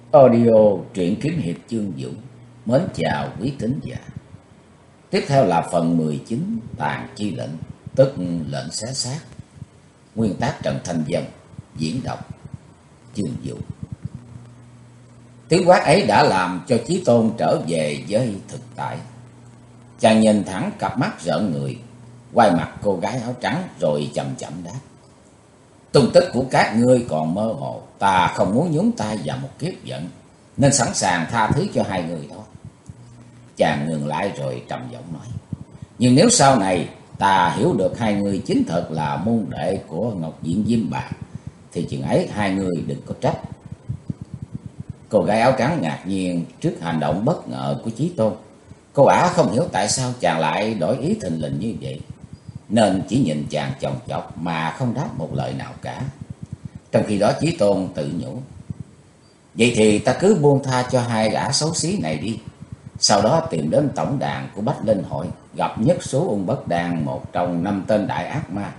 Audio truyện kiếm hiệp Chương Dũng. Mến chào quý thính giả. Tiếp theo là phần 19 Tàn chi lệnh, tức lệnh xé xác. Nguyên tác Trần Thanh Vân, diễn đọc Chương Dũng. Tiếng quát ấy đã làm cho Chí Tôn trở về với thực tại. Chàng nhìn thẳng cặp mắt rợn người, quay mặt cô gái áo trắng rồi chậm chậm đáp: tung tích của các ngươi còn mơ hồ, ta không muốn nhúng tay vào một kiếp giận, nên sẵn sàng tha thứ cho hai người thôi. Chàng ngừng lại rồi trầm giọng nói: nhưng nếu sau này ta hiểu được hai người chính thật là môn đệ của Ngọc Diện Diêm Bà, thì chừng ấy hai người đừng có trách. Cô gái áo trắng ngạc nhiên trước hành động bất ngờ của Chí Tôn. Cô ả không hiểu tại sao chàng lại đổi ý thình lình như vậy, nên chỉ nhìn chàng chòng chọc mà không đáp một lời nào cả. Trong khi đó Chí Tôn tự nhủ: vậy thì ta cứ buông tha cho hai gã xấu xí này đi. Sau đó tìm đến tổng đàn của Bách Linh Hội, gặp Nhất Số Ung Bất Đan, một trong 5 tên đại ác ma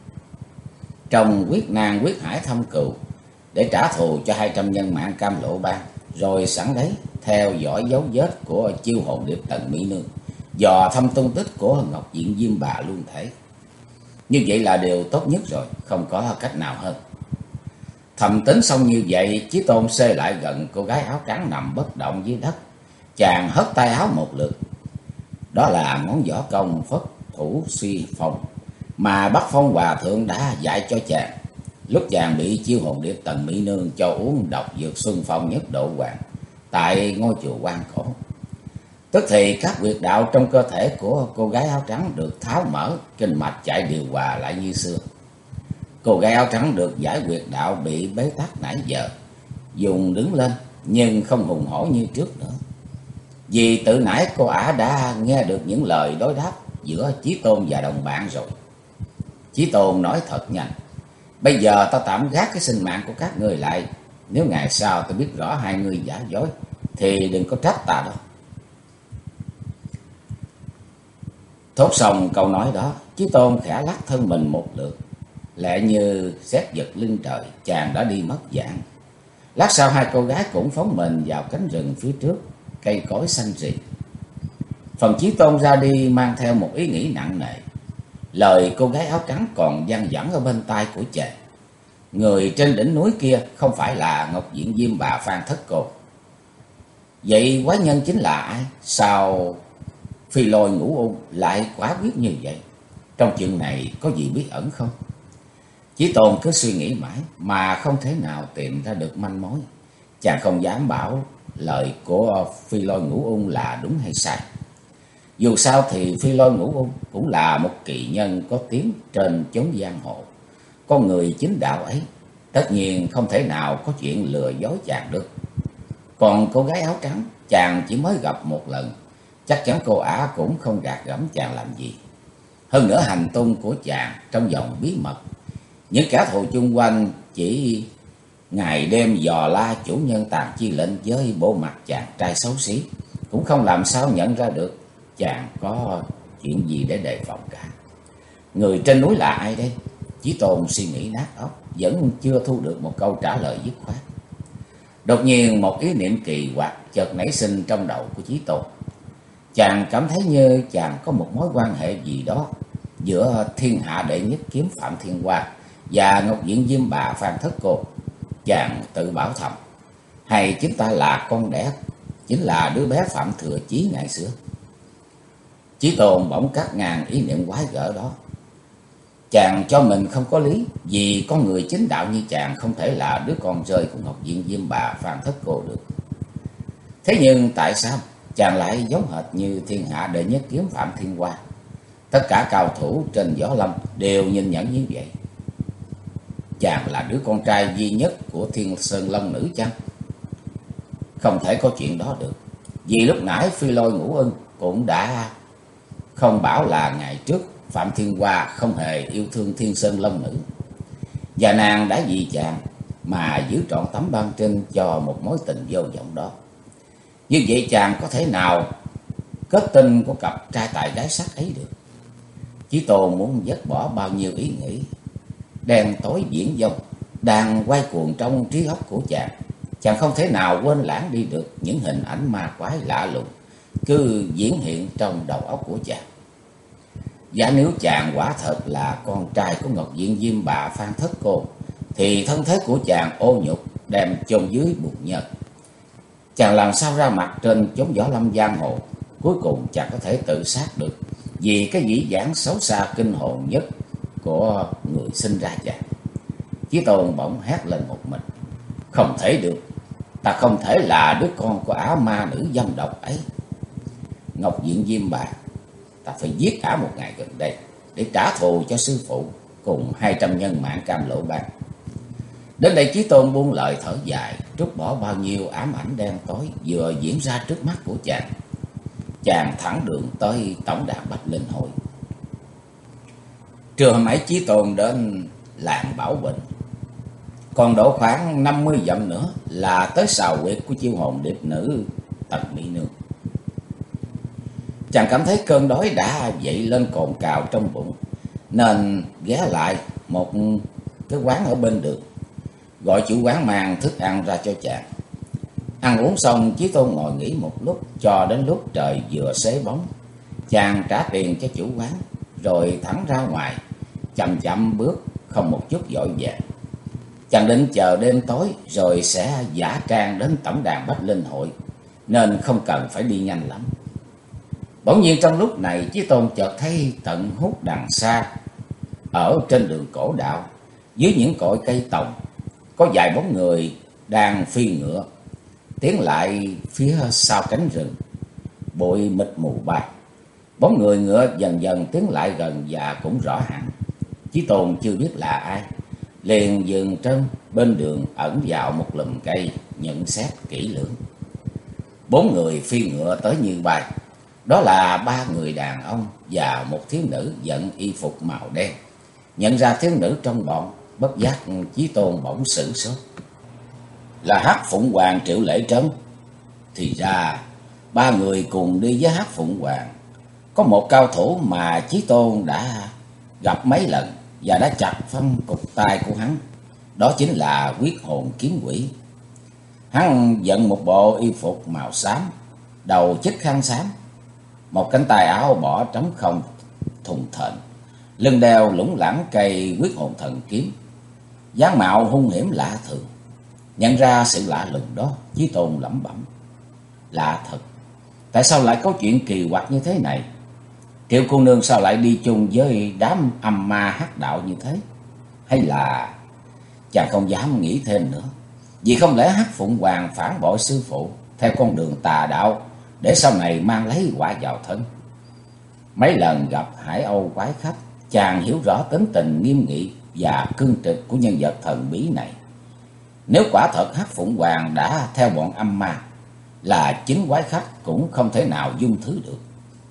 trong quyết nan quyết hải thâm cừu, để trả thù cho 200 nhân mạng Cam Lộ Bang. Rồi sẵn đấy theo dõi dấu vết của chiêu hồn điệp Tần Mỹ Nương, dò thăm tung tích của Ngọc Diện Diêm Bà luôn thể. Như vậy là điều tốt nhất rồi, không có cách nào hơn. Thầm tính xong như vậy, Chí Tôn xê lại gần cô gái áo trắng nằm bất động dưới đất. Chàng hất tay áo một lượt. Đó là món võ công Phất Thủ Suy Phong mà Bắc Phong Hòa Thượng đã dạy cho chàng lúc chàng bị chiêu hồn điệp Tần Mỹ Nương cho uống độc dược Xuân Phong Nhất Độ Hoàng tại ngôi chùa Quan Cổ. Tức thì các huyệt đạo trong cơ thể của cô gái áo trắng được tháo mở, kinh mạch chạy điều hòa lại như xưa. Cô gái áo trắng được giải huyệt đạo bị bế tắc nãy giờ, dùng đứng lên nhưng không hùng hổ như trước nữa. Vì tự nãy cô ả đã nghe được những lời đối đáp giữa Chí Tôn và đồng bạn rồi. Chí Tôn nói thật nhanh: bây giờ ta tạm gác cái sinh mạng của các ngươi lại. Nếu ngày sau ta biết rõ hai người giả dối thì đừng có trách ta đâu. Thốt xong câu nói đó, Chí Tôn khẽ lắc thân mình một lượt, lẹ như sét giật lưng trời, chàng đã đi mất dạng. Lát sau hai cô gái cũng phóng mình vào cánh rừng phía trước, cây cối xanh rì. Phần Chí Tôn ra đi mang theo một ý nghĩ nặng nề. Lời cô gái áo trắng còn văng vẳng ở bên tai của chàng: người trên đỉnh núi kia không phải là Ngọc Diện Diêm Bà Phan Thất Cô. Vậy quái nhân chính là ai? Sao Phi Lôi Ngũ Ung lại quả quyết như vậy? Trong chuyện này có gì bí ẩn không? Chí Tôn cứ suy nghĩ mãi mà không thể nào tìm ra được manh mối. Chàng không dám bảo lời của Phi Lôi Ngũ Ung là đúng hay sai. Dù sao thì Phi Lôi Ngũ Ung cũng là một kỳ nhân có tiếng trên chốn giang hồ. Con người chính đạo ấy tất nhiên không thể nào có chuyện lừa dối chàng được. Còn cô gái áo trắng chàng chỉ mới gặp một lần, chắc chắn cô ả cũng không gạt gẫm chàng làm gì. Hơn nữa hành tung của chàng trong vòng bí mật, những kẻ thù chung quanh chỉ ngày đêm dò la chủ nhân Tàn chi lệnh với bộ mặt chàng trai xấu xí, cũng không làm sao nhận ra được chàng có chuyện gì để đề phòng cả. Người trên núi là ai đây? Chí Tôn suy nghĩ nát óc, vẫn chưa thu được một câu trả lời dứt khoát. Đột nhiên một ý niệm kỳ quặc chợt nảy sinh trong đầu của Chí Tôn. Chàng cảm thấy như chàng có một mối quan hệ gì đó giữa thiên hạ đệ nhất kiếm Phạm Thiên Hoa và Ngọc Diện Diêm Bà Phan Thất Cô. Chàng tự bảo thầm: hay chính ta là con đẻ, chính là đứa bé Phạm Thừa Chí ngày xưa? Chí Tôn bỗng cắt ngang ý niệm quái gở đó. Chàng cho mình không có lý, vì con người chính đạo như chàng không thể là đứa con rơi của Ngọc Diện Diêm Bà Phan Thất Cô được. Thế nhưng tại sao chàng lại giống hệt như thiên hạ đệ nhất kiếm Phạm Thiên Hoa? Tất cả cao thủ trên võ lâm đều nhìn nhận như vậy. Chàng là đứa con trai duy nhất của Thiên Sơn Long Nữ chăng? Không thể có chuyện đó được, vì lúc nãy Phi Lôi Ngũ Ưng cũng đã không bảo là ngày trước Phạm Thiên Hoa không hề yêu thương Thiên Sơn Long Nữ, và nàng đã vì chàng mà giữ trọn tấm băng trinh cho một mối tình vô vọng đó. Như vậy chàng có thể nào kết tinh của cặp trai tài gái sắc ấy được? Chí Tôn muốn dứt bỏ bao nhiêu ý nghĩ đen tối viễn vông đang quay cuồng trong trí óc của chàng. Chàng không thể nào quên lãng đi được những hình ảnh ma quái lạ lùng cứ diễn hiện trong đầu óc của chàng. Giả nếu chàng quả thật là con trai của Ngọc Diện Diêm Bà Phan Thất Cô, thì thân thế của chàng ô nhục đem chôn dưới bùn nhơ. Chàng làm sao ra mặt trên chốn võ lâm giang hồ, cuối cùng chàng có thể tự sát được vì cái dĩ dãn xấu xa kinh hồn nhất của người sinh ra chàng. Chí Tôn bỗng hét lên một mình: không thể được, ta không thể là đứa con của ả ma nữ dâm độc ấy. Ngọc Diện Diêm Bà, ta phải giết ả một ngày gần đây để trả thù cho sư phụ cùng 200 nhân mạng Cam Lộ Bang. Đến đây Chí Tôn buông lời thở dài, trút bỏ bao nhiêu ám ảnh đen tối vừa diễn ra trước mắt của chàng. Chàng thẳng đường tới tổng đàn Bạch Linh Hội. Trưa hôm ấy Chí Tôn đến làng Bảo Bình, còn độ khoảng 50 dặm nữa là tới sào huyệt của chiêu hồn điệp nữ Tần Mỹ Nương. Chàng cảm thấy cơn đói đã dậy lên cồn cào trong bụng, nên ghé lại một cái quán ở bên đường, gọi chủ quán mang thức ăn ra cho chàng. Ăn uống xong, Chí Tôn ngồi nghỉ một lúc cho đến lúc trời vừa xế bóng. Chàng trả tiền cho chủ quán rồi thẳng ra ngoài, chậm chậm bước, không một chút vội vàng. Chàng định chờ đêm tối rồi sẽ giả trang đến tổng đàn Bách Linh Hội, nên không cần phải đi nhanh lắm. Bỗng nhiên trong lúc này, Chí Tôn chợt thấy tận hút đằng xa, ở trên đường cổ đạo, dưới những cội cây tòng, có vài bóng người đang phi ngựa tiến lại phía sau cánh rừng. Bụi mịt mù bay, bóng người ngựa dần dần tiến lại gần và cũng rõ hẳn. Chí Tôn chưa biết là ai, liền dừng chân bên đường ẩn vào một lùm cây nhận xét kỹ lưỡng. 4 người phi ngựa tới như bay. Đó là 3 người đàn ông và một thiếu nữ dẫn y phục màu đen. Nhận ra thiếu nữ trong bọn, bất giác Chí Tôn bỗng sửng sốt. Là Hắc Phụng Hoàng Triệu Lễ Trấn. Thì ra 3 người cùng đi với Hắc Phụng Hoàng. Có một cao thủ mà Chí Tôn đã gặp mấy lần và đã chặt phân cục tay của hắn. Đó chính là Quyết Hồn Kiếm Quỷ. Hắn dẫn một bộ y phục màu xám, đầu chích khăn xám, một cánh tay áo bỏ trống không thùng thình, lưng đeo lủng lẳng cây Quyết Hồn Thần Kiếm, dáng mạo hung hiểm lạ thường. Nhận ra sự lạ lùng đó, Chí Tôn lẩm bẩm: lạ thật, tại sao lại có chuyện kỳ quặc như thế này? Triệu cô nương sao lại đi chung với đám âm ma hắc đạo như thế? Hay là... Chàng không dám nghĩ thêm nữa, vì không lẽ Hắc Phụng Hoàng phản bội sư phụ theo con đường tà đạo để sau này mang lấy quả vào thân? Mấy lần gặp Hải Âu quái khách, chàng hiểu rõ tính tình nghiêm nghị và cương trực của nhân vật thần bí này. Nếu quả thật Hắc Phụng Hoàng đã theo bọn âm ma, là chính quái khách cũng không thể nào dung thứ được.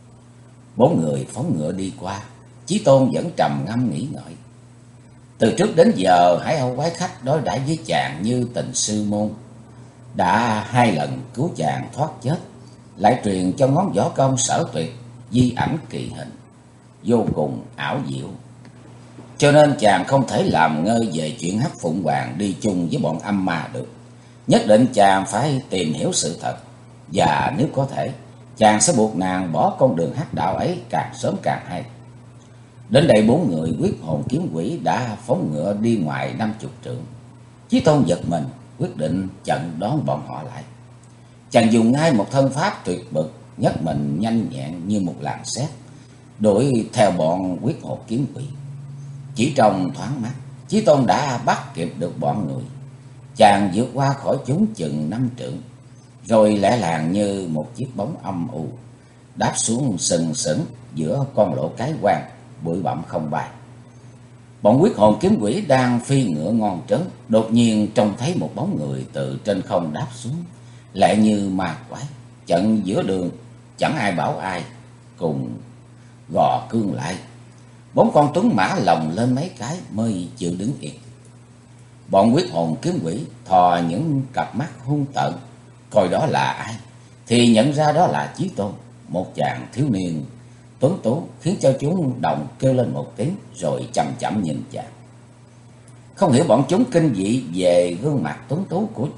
4 người phóng ngựa đi qua, Chí Tôn vẫn trầm ngâm nghĩ ngợi. Từ trước đến giờ, Hải Âu quái khách đối đãi với chàng như tình sư môn, đã 2 lần cứu chàng thoát chết, lại truyền cho ngón võ công sở tuyệt di ảnh kỳ hình, vô cùng ảo diệu. Cho nên chàng không thể làm ngơ về chuyện Hắc Phụng Hoàng đi chung với bọn âm ma được. Nhất định chàng phải tìm hiểu sự thật, và nếu có thể, chàng sẽ buộc nàng bỏ con đường hắc đạo ấy càng sớm càng hay. Đến đây 4 người Quyết Hồn Kiếm Quỷ đã phóng ngựa đi ngoài 50 trượng. Chí Tôn giật mình, quyết định chặn đón bọn họ lại. Chàng dùng ngay một thân pháp tuyệt bậc, nhấc mình nhanh nhẹn như một làn sét, đuổi theo bọn Quyết Hồn Kiếm Quỷ. Chỉ trong thoáng mắt, Chí Tôn đã bắt kịp được bọn người. Chàng vượt qua khỏi chúng chừng 5 trượng, rồi lẻ làng như một chiếc bóng âm u đáp xuống sừng sững giữa con lộ cái quang, bụi bặm không bay. Bọn Quyết Hồn Kiếm Quỷ đang phi ngựa ngon trớn, đột nhiên trông thấy một bóng người từ trên không đáp xuống, lại như ma quái, chặn giữa đường, chẳng ai bảo ai, cùng gò cương lại. 4 con tuấn mã lồng lên mấy cái mới chịu đứng yên. Bọn Quyết Hồn Kiếm Quỷ thò những cặp mắt hung tợn coi đó là ai, thì nhận ra đó là Chí Tôn, một chàng thiếu niên tuấn tú, khiến cho chúng động kêu lên một tiếng rồi chậm chậm nhìn chàng. Không hiểu bọn chúng kinh dị về gương mặt tuấn tú của chàng,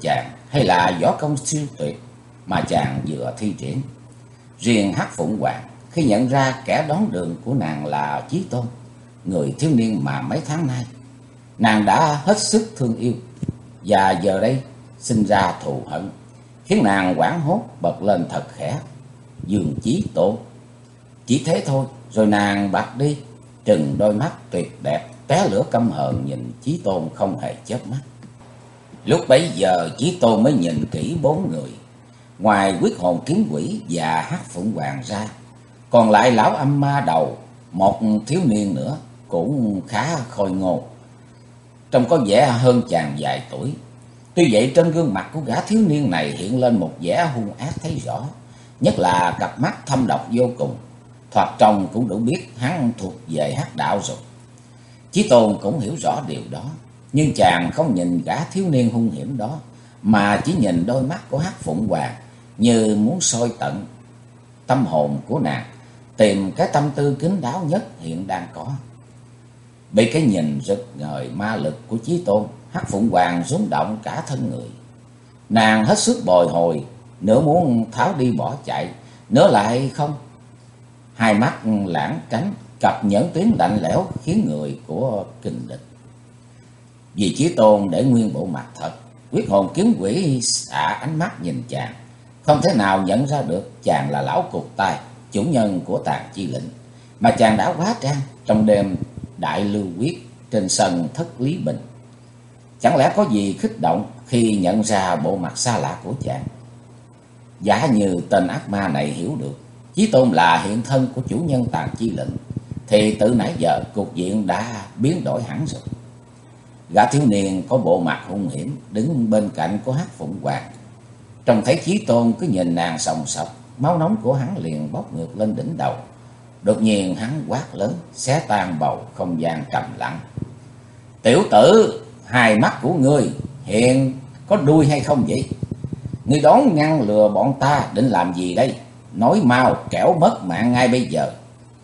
hay là võ công siêu tuyệt mà chàng vừa thi triển. Riêng Hắc Phụng Hoàng khi nhận ra kẻ đón đường của nàng là Chí Tôn, người thiếu niên mà mấy tháng nay nàng đã hết sức thương yêu, và giờ đây sinh ra thù hận, khiến nàng hoảng hốt bật lên thật khẽ: Dương Chí Tôn. Chỉ thế thôi, rồi nàng bạc đi, trừng đôi mắt tuyệt đẹp tóe lửa căm hờn nhìn Chí Tôn không hề chớp mắt. Lúc bấy giờ Chí Tôn mới nhìn kỹ bốn người, ngoài Quyết Hồn Kiếm Quỷ và Hắc Phụng Hoàng ra, còn lại lão âm ma đầu, một thiếu niên nữa cũng khá khôi ngô, trông có vẻ hơn chàng vài tuổi. Tuy vậy trên gương mặt của gã thiếu niên này hiện lên một vẻ hung ác thấy rõ, nhất là cặp mắt thâm độc vô cùng, thoạt trông cũng đủ biết hắn thuộc về hắc đạo rồi. Chí Tôn cũng hiểu rõ điều đó, nhưng chàng không nhìn gã thiếu niên hung hiểm đó, mà chỉ nhìn đôi mắt của Hắc Phụng Hoàng, như muốn soi tận tâm hồn của nàng, tìm cái tâm tư kín đáo nhất hiện đang có. Bị cái nhìn rực ngời ma lực của Chí Tôn, Hắc Phụng Hoàng rung động cả thân người. Nàng hết sức bồi hồi, nửa muốn tháo đi bỏ chạy, nửa lại không. Hai mắt lãng tránh, cặp nhẫn tuyến lạnh lẽo khiến người của kinh địch. Vì Chí Tôn để nguyên bộ mặt thật, Quyết Hồn Kiếm Quỷ xạ ánh mắt nhìn chàng, không thể nào nhận ra được chàng là lão cụt tay, chủ nhân của Tàn Chi Lĩnh, mà chàng đã hóa trang trong đêm đại lưu quyết trên sân Thất Lý Bình. Chẳng lẽ có gì kích động khi nhận ra bộ mặt xa lạ của chàng? Giả như tên ác ma này hiểu được Chí Tôn là hiện thân của chủ nhân Tàn Chi Lĩnh, thì từ nãy giờ cục diện đã biến đổi hẳn rồi. Gã thiếu niên có bộ mặt hung hiểm đứng bên cạnh của Hắc Phụng Hoàng, trông thấy Chí Tôn cứ nhìn nàng sòng sọc, máu nóng của hắn liền bốc ngược lên đỉnh đầu. Đột nhiên hắn quát lớn, xé tan bầu không gian trầm lặng: Tiểu tử, hai mắt của ngươi hiện có đuôi hay không vậy? Ngươi đón ngăn lừa bọn ta định làm gì đây? Nói mau, kẻo mất mạng ngay bây giờ.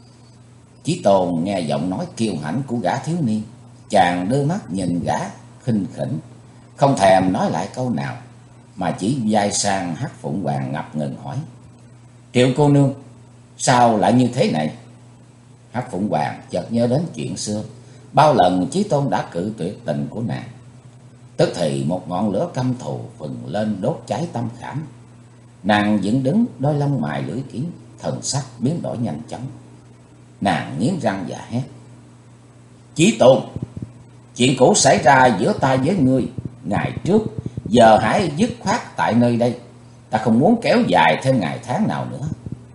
Chí Tôn nghe giọng nói kiêu hãnh của gã thiếu niên, chàng đưa mắt nhìn gã khinh khỉnh, không thèm nói lại câu nào, mà chỉ vai sang Hắc Phụng Hoàng ngập ngừng hỏi: Triệu cô nương, sao lại như thế này? Hắc Phụng Hoàng chợt nhớ đến chuyện xưa, bao lần Chí Tôn đã cự tuyệt tình của nàng. Tức thì một ngọn lửa căm thù phừng lên đốt cháy tâm khảm. Nàng dựng đứng, đôi lông mày lưỡi kiếm, thần sắc biến đổi nhanh chóng. Nàng nghiến răng và hét: Chí Tôn, chuyện cũ xảy ra giữa ta với ngươi ngày trước, giờ hãy dứt khoát tại nơi đây. Ta không muốn kéo dài thêm ngày tháng nào nữa.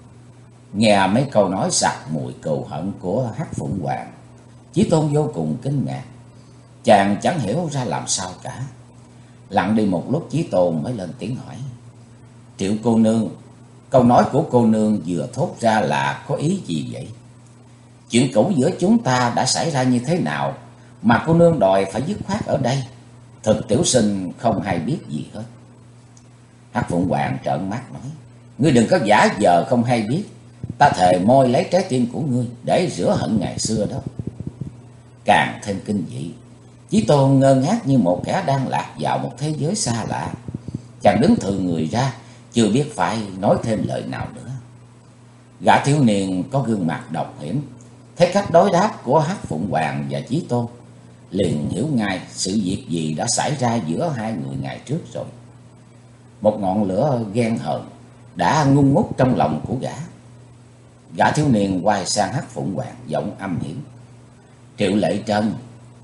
Nghe mấy câu nói sặc mùi cừu hận của Hắc Phụng Hoàng, Chí Tôn vô cùng kinh ngạc. Chàng chẳng hiểu ra làm sao cả. Lặng đi một lúc, Chí Tôn mới lên tiếng hỏi: Triệu cô nương, câu nói của cô nương vừa thốt ra là có ý gì vậy? Chuyện cũ giữa chúng ta đã xảy ra như thế nào mà cô nương đòi phải dứt khoát ở đây? Thực tiểu sinh không hay biết gì hết. Hắc Phụng Hoàng trợn mắt nói: Ngươi đừng có giả vờ không hay biết. Ta thề moi lấy trái tim của ngươi để rửa hận ngày xưa đó. Càng thêm kinh dị, Chí Tôn ngơ ngác như một kẻ đang lạc vào một thế giới xa lạ. Chàng đứng thừ người ra, chưa biết phải nói thêm lời nào nữa. Gã thiếu niên có gương mặt độc hiểm, thấy cách đối đáp của Hắc Phụng Hoàng và Chí Tôn, liền hiểu ngay sự việc gì đã xảy ra giữa hai người ngày trước rồi. Một ngọn lửa ghen hờn đã ngung ngút trong lòng của gã. Gã thiếu niên quay sang Hắc Phụng Hoàng, giọng âm hiểm: Triệu Lệ Trân,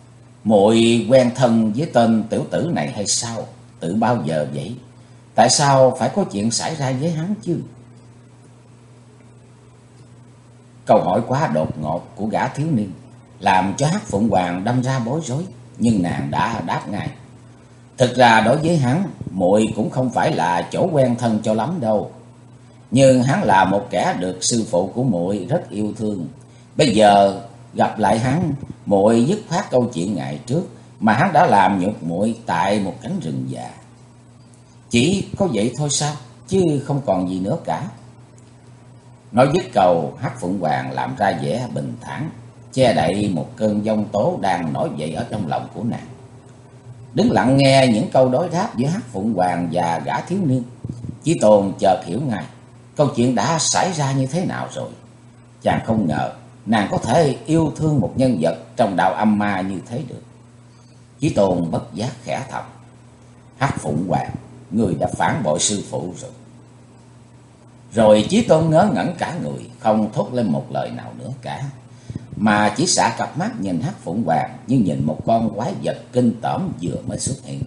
muội quen thân với tên tiểu tử này hay sao? Từ bao giờ vậy? Tại sao phải có chuyện xảy ra với hắn chứ? Câu hỏi quá đột ngột của gã thiếu niên làm cho Hắc Phụng Hoàng đâm ra bối rối, nhưng nàng đã đáp ngay: Thực ra đối với hắn, muội cũng không phải là chỗ quen thân cho lắm đâu. Nhưng hắn là một kẻ được sư phụ của muội rất yêu thương. Bây giờ gặp lại hắn, muội dứt khoát câu chuyện ngày trước mà hắn đã làm nhục muội tại một cánh rừng già. Chỉ có vậy thôi sao, chứ không còn gì nữa cả. Nói dứt câu, Hắc Phụng Hoàng làm ra vẻ bình thản, che đậy một cơn giông tố đang nổi dậy ở trong lòng của nàng. Đứng lặng nghe những câu đối đáp giữa Hắc Phụng Hoàng và gã thiếu niên, Chí Tôn chợt hiểu ngay câu chuyện đã xảy ra như thế nào rồi. Chàng không ngờ nàng có thể yêu thương một nhân vật trong đạo âm ma như thế được. Chí Tôn bất giác khẽ thầm: Hắc Phụng Hoàng, người đã phản bội sư phụ rồi. Rồi Chí Tôn ngớ ngẩn cả người, không thốt lên một lời nào nữa cả, mà chỉ xả cặp mắt nhìn Hắc Phụng Hoàng như nhìn một con quái vật kinh tởm vừa mới xuất hiện.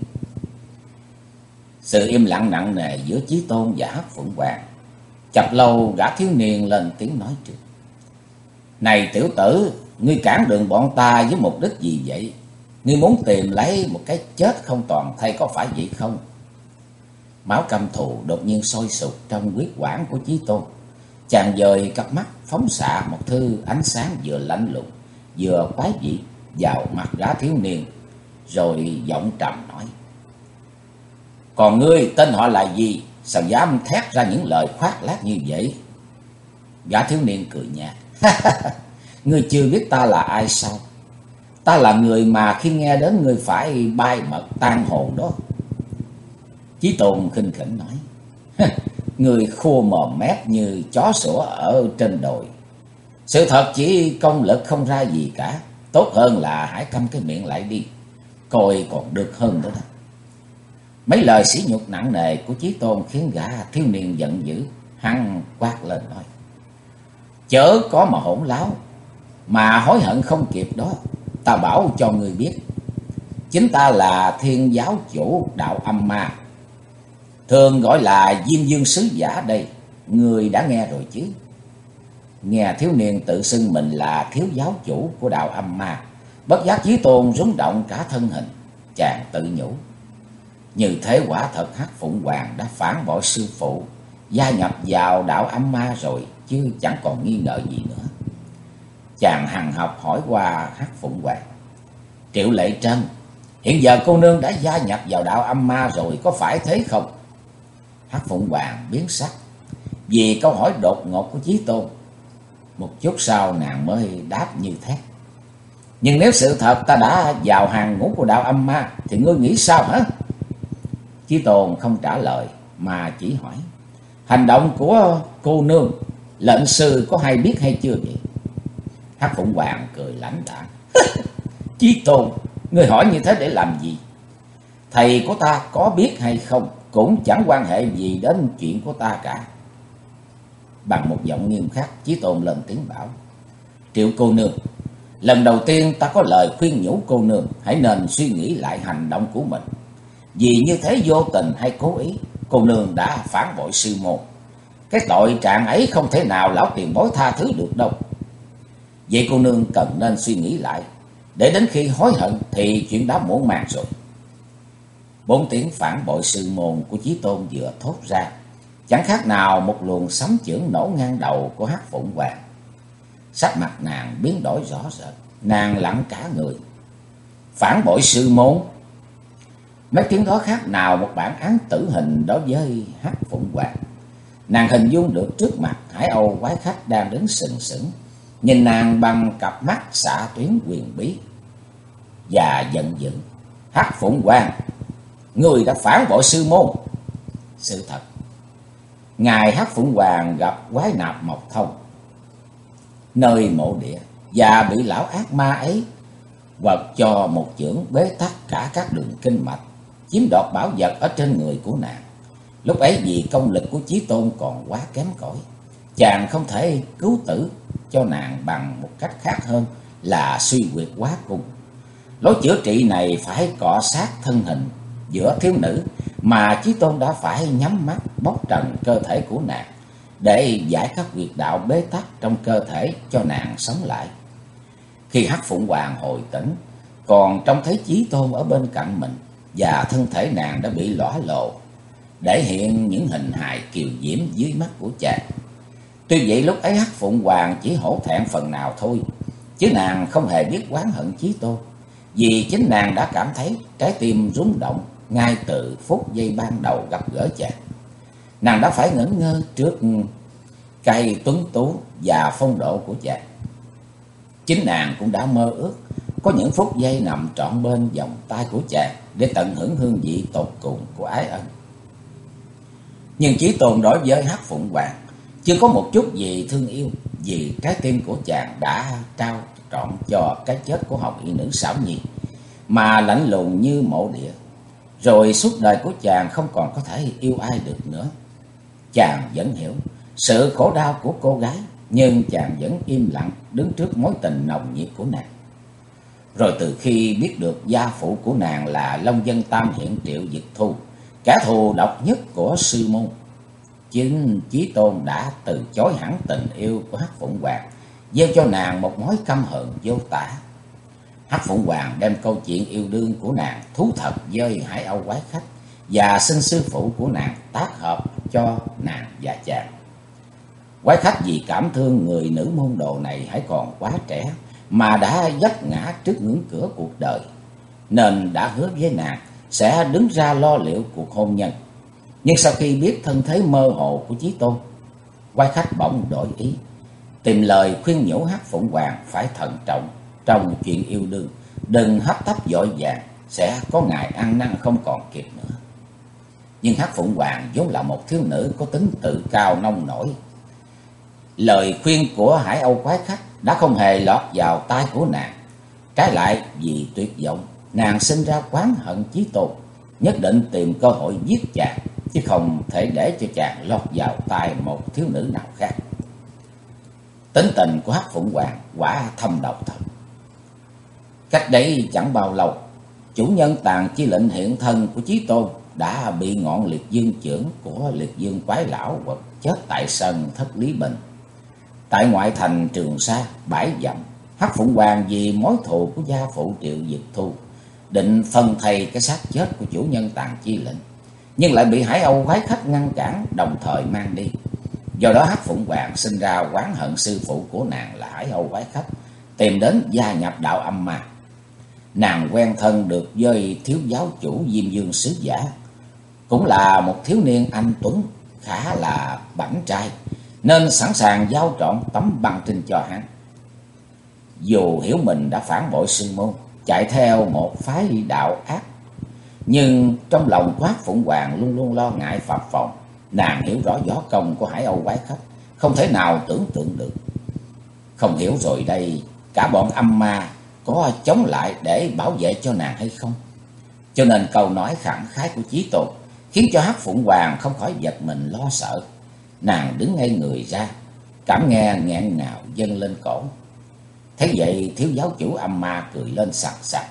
Sự im lặng nặng nề giữa Chí Tôn và Hắc Phụng Hoàng. Chập lâu gã thiếu niên lên tiếng nói trước: Này tiểu tử, ngươi cản đường bọn ta với mục đích gì vậy? Ngươi muốn tìm lấy một cái chết không toàn thây có phải vậy không? Máu căm thù đột nhiên sôi sục trong huyết quản của Chí Tôn. Chàng dời cặp mắt phóng xạ một thứ ánh sáng vừa lạnh lùng vừa quái dị vào mặt gã thiếu niên, rồi giọng trầm nói: Còn ngươi tên họ là gì? Sao dám thét ra những lời khoác lác như vậy? Gã thiếu niên cười nhạt: Ngươi chưa biết ta là ai sao? Ta là người mà khi nghe đến ngươi phải bay mật tan hồn đó. Chí Tôn khinh khỉnh nói: Người khô mồm mép như chó sủa ở trên đồi. Sự thật chỉ công lực không ra gì cả. Tốt hơn là hãy câm cái miệng lại đi, coi còn được hơn nữa đó. Mấy lời sỉ nhục nặng nề của Chí Tôn khiến gã thiếu niên giận dữ. Hắn quát lên nói: Chớ có mà hỗn láo, mà hối hận không kịp đó. Ta bảo cho người biết, chính ta là Thiên giáo chủ đạo âm ma, thường gọi là Diêm Dương sứ giả đây. Người đã nghe rồi chứ? Nghe thiếu niên tự xưng mình là thiếu giáo chủ của đạo âm ma, bất giác Chí Tôn rung động cả thân hình. Chàng tự nhủ: Như thế quả thật Hắc Phụng Hoàng đã phản bội sư phụ, gia nhập vào đạo âm ma rồi, chứ chẳng còn nghi ngờ gì nữa. Chàng hằn học hỏi qua Hắc Phụng Hoàng: Triệu Lệ Trân, hiện giờ cô nương đã gia nhập vào đạo âm ma rồi, có phải thế không? Hắc Phụng Hoàng biến sắc vì câu hỏi đột ngột của Chí Tôn. Một chút sau nàng mới đáp như thế: Nhưng nếu sự thật ta đã vào hàng ngũ của đạo âm ma thì ngươi nghĩ sao hả? Chí Tôn không trả lời mà chỉ hỏi: Hành động của cô nương, lệnh sư có hay biết hay chưa vậy? Hắc Phụng Hoàng cười lãnh đạm: Chí Tôn, ngươi hỏi như thế để làm gì? Thầy của ta có biết hay không cũng chẳng quan hệ gì đến chuyện của ta cả. Bằng một giọng nghiêm khắc, Chí Tôn lên tiếng bảo: Triệu cô nương, lần đầu tiên ta có lời khuyên nhủ cô nương hãy nên suy nghĩ lại hành động của mình. Vì như thế vô tình hay cố ý, cô nương đã phản bội sư môn. Cái tội trạng ấy không thể nào lão tiền bối tha thứ được đâu. Vậy cô nương cần nên suy nghĩ lại, để đến khi hối hận thì chuyện đã muộn màng rồi. 4 tiếng phản bội sư môn của Chí Tôn vừa thốt ra, chẳng khác nào một luồng sấm chưởng nổ ngang đầu của Hắc Phụng Hoàng. Sắc mặt nàng biến đổi rõ rệt, nàng lặng cả người. Phản bội sư môn? Mấy tiếng đó khác nào một bản án tử hình đối với Hắc Phụng Hoàng. Nàng hình dung được trước mặt Hải Âu quái khách đang đứng sừng sững, nhìn nàng bằng cặp mắt xạ tuyến quyền bí và giận dữ. Hắc Phụng Hoàng, người đã phản bội sư môn. Sự thật, ngài Hắc Phụng Hoàng gặp quái nạp Mộc Thông nơi mộ địa và bị lão ác ma ấy quật cho một chưởng bế tắc cả các đường kinh mạch, chiếm đoạt bảo vật ở trên người của nàng. Lúc ấy vì công lực của Chí Tôn còn quá kém cỏi, chàng không thể cứu tử cho nàng bằng một cách khác hơn là suy quyệt quá cung. Lối chữa trị này phải cọ sát thân hình giữa thiếu nữ, mà Chí Tôn đã phải nhắm mắt bóc trần cơ thể của nàng để giải các huyệt đạo bế tắc trong cơ thể cho nàng sống lại. Khi Hắc Phụng Hoàng hồi tỉnh, còn trông thấy Chí Tôn ở bên cạnh mình, và thân thể nàng đã bị lõa lồ, để hiện những hình hài kiều diễm dưới mắt của chàng. Tuy vậy lúc ấy Hắc Phụng Hoàng chỉ hổ thẹn phần nào thôi, chứ nàng không hề biết oán hận Chí Tôn, vì chính nàng đã cảm thấy trái tim rung động ngay từ phút giây ban đầu gặp gỡ chàng. Nàng đã phải ngẩn ngơ trước cây tuấn tú và phong độ của chàng. Chính nàng cũng đã mơ ước có những phút giây nằm trọn bên vòng tay của chàng, để tận hưởng hương vị tột cùng của ái ân. Nhưng Chí Tôn đối với Hắc Phụng Hoàng chưa có một chút gì thương yêu, vì trái tim của chàng đã trao trọn cho cái chết của Hồng Y nữ xảo nhi, mà lạnh lùng như mộ địa. Rồi suốt đời của chàng không còn có thể yêu ai được nữa. Chàng vẫn hiểu sự khổ đau của cô gái, nhưng chàng vẫn im lặng đứng trước mối tình nồng nhiệt của nàng. Rồi từ khi biết được gia phụ của nàng là Long Dân Tam Hiện Triệu Dực Thu, kẻ thù độc nhất của sư môn, chính Chí Tôn đã từ chối hẳn tình yêu của Hắc Phụng Hoàng, gieo cho nàng một mối căm hận vô tả. Hắc Phụng Hoàng đem câu chuyện yêu đương của nàng thú thật với Hải Âu quái khách, và xin sư phụ của nàng tác hợp cho nàng và chàng. Quái khách vì cảm thương người nữ môn đồ này hãy còn quá trẻ, mà đã vấp ngã trước ngưỡng cửa cuộc đời, nên đã hứa với nàng sẽ đứng ra lo liệu cuộc hôn nhân. Nhưng sau khi biết thân thế mơ hồ của Chí Tôn, quái khách bỗng đổi ý, tìm lời khuyên nhủ Hắc Phụng Hoàng phải thận trọng trong chuyện yêu đương, đừng hấp tấp vội vàng, sẽ có ngày ăn năn không còn kịp nữa. Nhưng Hắc Phụng Hoàng vốn là một thiếu nữ có tính tự cao nông nổi. Lời khuyên của Hải Âu quái khách đã không hề lọt vào tai của nàng. Trái lại, vì tuyệt vọng, nàng sinh ra oán hận Chí Tôn, nhất định tìm cơ hội giết chàng, chứ không thể để cho chàng lọt vào tai một thiếu nữ nào khác. Tính tình của Hắc Phụng Hoàng quả thâm độc thật. Cách đấy chẳng bao lâu, chủ nhân Tàng Chi Lệnh hiện thân của Chí Tôn đã bị ngọn liệt dương chưởng của liệt dương quái lão quật chết tại sân Thất Lý Bình. Tại ngoại thành Trường Sa bãi dặm, Hắc Phụng Hoàng vì mối thù của gia phụ Triệu Dực Thu định phân thây cái xác chết của chủ nhân Tàng Chi Lệnh, nhưng lại bị Hải Âu quái khách ngăn cản, đồng thời mang đi. Do đó Hắc Phụng Hoàng sinh ra oán hận sư phụ của nàng là Hải Âu quái khách, tìm đến gia nhập đạo âm ma. Nàng quen thân được với thiếu giáo chủ Diêm Dương Sứ Giả, cũng là một thiếu niên anh tuấn khá là bảnh trai, nên sẵn sàng giao trọn tấm băng trinh cho hắn. Dù hiểu mình đã phản bội sư môn, chạy theo một phái đạo ác, nhưng trong lòng của Hắc Phụng Hoàng luôn luôn lo ngại phập phồng. Nàng hiểu rõ võ công của Hải Âu quái khách, không thể nào tưởng tượng được. Không hiểu rồi đây, cả bọn âm ma có chống lại để bảo vệ cho nàng hay không? Cho nên câu nói khẳng khái của Chí Tôn khiến cho Hắc Phụng Hoàng không khỏi giật mình lo sợ. Nàng đứng ngay người ra, cảm nghe nghẹn ngào dâng lên cổ. Thấy vậy thiếu giáo chủ âm ma cười lên sặc sặc.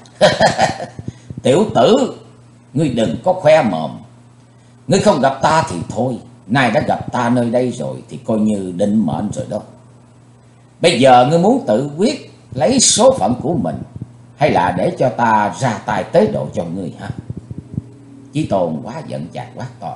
Tiểu tử, ngươi đừng có khoe mồm. Ngươi không gặp ta thì thôi, nay đã gặp ta nơi đây rồi thì coi như định mệnh rồi đó. Bây giờ ngươi muốn tự quyết lấy số phận của mình, hay là để cho ta ra tài tế độ cho ngươi hả? Chí Tôn quá giận chàng quát to.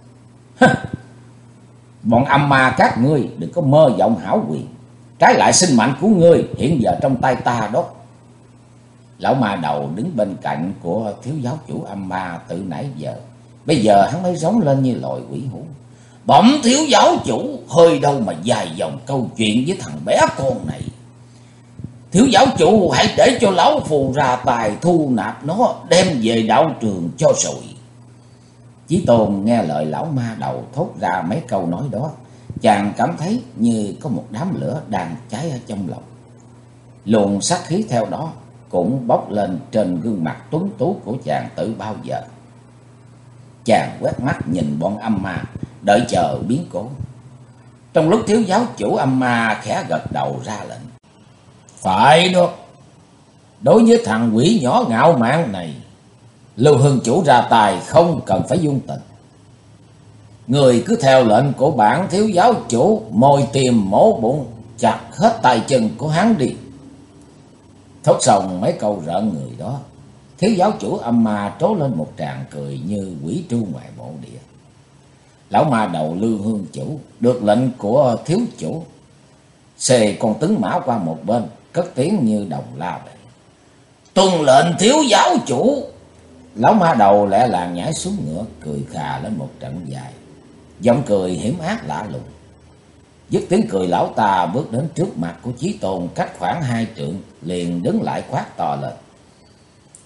Bọn âm ma các ngươi đừng có mơ vọng hảo quyền, trái lại sinh mệnh của ngươi hiện giờ trong tay ta đó. Lão ma đầu đứng bên cạnh của thiếu giáo chủ âm ma từ nãy giờ, bây giờ hắn mới rống lên như loài quỷ hú. Bẩm thiếu giáo chủ, hơi đâu mà dài dòng câu chuyện với thằng bé con này. Thiếu giáo chủ hãy để cho lão phù ra tài thu nạp nó, đem về đạo trường cho rồi. Chí Tôn nghe lời lão ma đầu thốt ra mấy câu nói đó, chàng cảm thấy như có một đám lửa đang cháy ở trong lòng. Luồng sát khí theo đó cũng bốc lên trên gương mặt tuấn tú của chàng từ bao giờ. Chàng quét mắt nhìn bọn âm ma, đợi chờ biến cố. Trong lúc thiếu giáo chủ âm ma khẽ gật đầu ra lệnh. Phải đó, đối với thằng quỷ nhỏ ngạo mạn này, Lưu Hương chủ ra tài không cần phải dung tình. Người cứ theo lệnh của bản thiếu giáo chủ, mồi tìm mổ bụng, chặt hết tay chân của hắn đi. Thốt xong mấy câu rợn người đó, thiếu giáo chủ âm ma trố lên một tràng cười như quỷ tru ngoài mộ địa. Lão ma đầu Lưu Hương chủ được lệnh của thiếu chủ, xề con tướng mã qua một bên, cất tiếng như đồng la vậy. Tuân lệnh thiếu giáo chủ. Lão ma đầu lẹ làng nhảy xuống ngựa, cười khà lên một trận dài, giọng cười hiểm ác lạ lùng. Dứt tiếng cười, lão ta bước đến trước mặt của Chí Tôn cách khoảng 2 trượng, liền đứng lại quát to lên.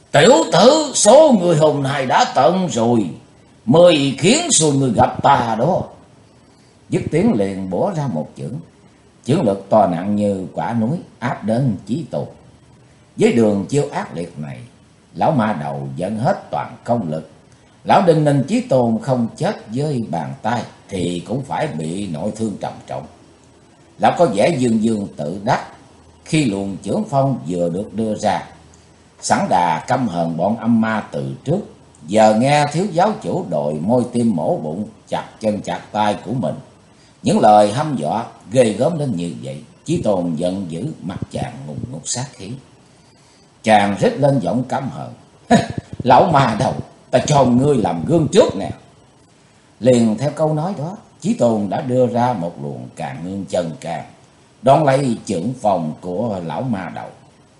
Tiểu tử, số người hôm nay đã tận rồi, mời khiến xui người gặp ta đó. Dứt tiếng liền bổ ra một chưởng. Chưởng lực to nặng như quả núi áp đến Chí Tôn. Với đường chiêu ác liệt này, lão ma đầu dẫn hết toàn công lực. Lão đinh ninh Chí Tôn không chết với bàn tay thì cũng phải bị nội thương trầm trọng. Lão có vẻ dương dương tự đắc khi luồng chưởng phong vừa được đưa ra. Sẵn đà căm hờn bọn âm ma từ trước, giờ nghe thiếu giáo chủ đòi môi tim mổ bụng, chặt chân chặt tay của mình. Những lời hăm dọa ghê gớm đến như vậy, Chí Tôn giận dữ, mặt chàng ngùng ngục sát khí. Chàng rít lên giọng căm hờn: Lão ma đầu, ta cho ngươi làm gương trước nè. Liền theo câu nói đó, Chí Tôn đã đưa ra một luồng Càn Ngương Chân Can, đón lấy chưởng phòng của lão ma đầu.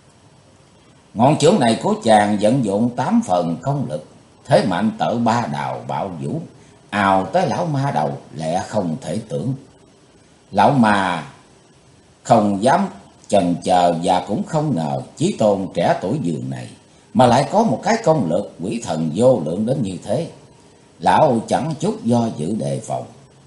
Ngọn chưởng này của chàng vận dụng 8 phần công lực, thế mạnh tở ba đào bạo vũ, ào tới lão ma đầu lẹ không thể tưởng. Lão ma không dám chần chờ và cũng không ngờ Chí Tôn trẻ tuổi dường này mà lại có một cái công lực quỷ thần vô lượng đến như thế. Lão chẳng chút do dự đề phòng.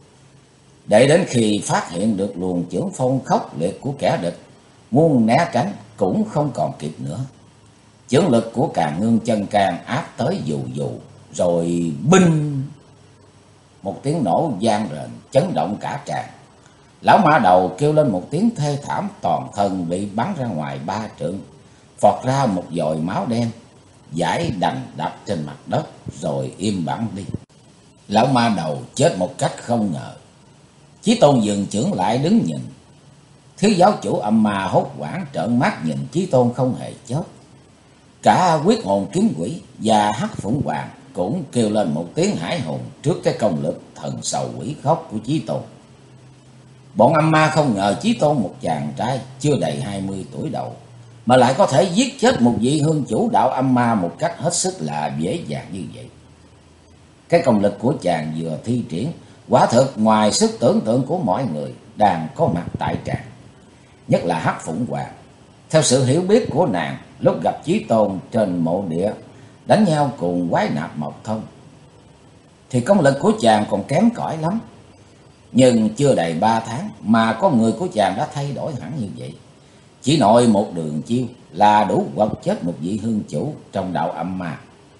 Để đến khi phát hiện được luồng chưởng phong khốc liệt của kẻ địch, muốn né tránh cũng không còn kịp nữa. Chưởng lực của Càn Ngương Chân Can áp tới dù dù, rồi binh, một tiếng nổ vang rền chấn động cả tràng. Lão ma đầu kêu lên một tiếng thê thảm, toàn thân bị bắn ra ngoài 3 trượng, phọt ra một dòi máu đen, dãi đành đập trên mặt đất rồi im bẵng đi. Lão ma đầu chết một cách không ngờ. Chí Tôn dừng chưởng lại đứng nhìn. Thiếu giáo chủ âm ma hốt hoảng trợn mắt nhìn Chí Tôn không hề chớp. Cả Quyết Hồn Kiếm Quỷ và Hắc Phụng Hoàng cũng kêu lên một tiếng hãi hùng trước cái công lực thần sầu quỷ khóc của Chí Tôn. Bọn âm ma không ngờ Chí Tôn, một chàng trai chưa đầy 20 tuổi đầu, mà lại có thể giết chết một vị hương chủ đạo âm ma một cách hết sức là dễ dàng như vậy. Cái công lực của chàng vừa thi triển quả thực ngoài sức tưởng tượng của mọi người đang có mặt tại tràng. Nhất là Hắc Phụng Hoàng, theo sự hiểu biết của nàng, lúc gặp Chí Tôn trên mộ địa đánh nhau cùng quái nạp Mộc Thông, thì công lực của chàng còn kém cỏi lắm. Nhưng chưa đầy 3 tháng mà con người của chàng đã thay đổi hẳn như vậy. Chỉ nội một đường chiêu là đủ quật chết một vị hương chủ trong đạo âm ma,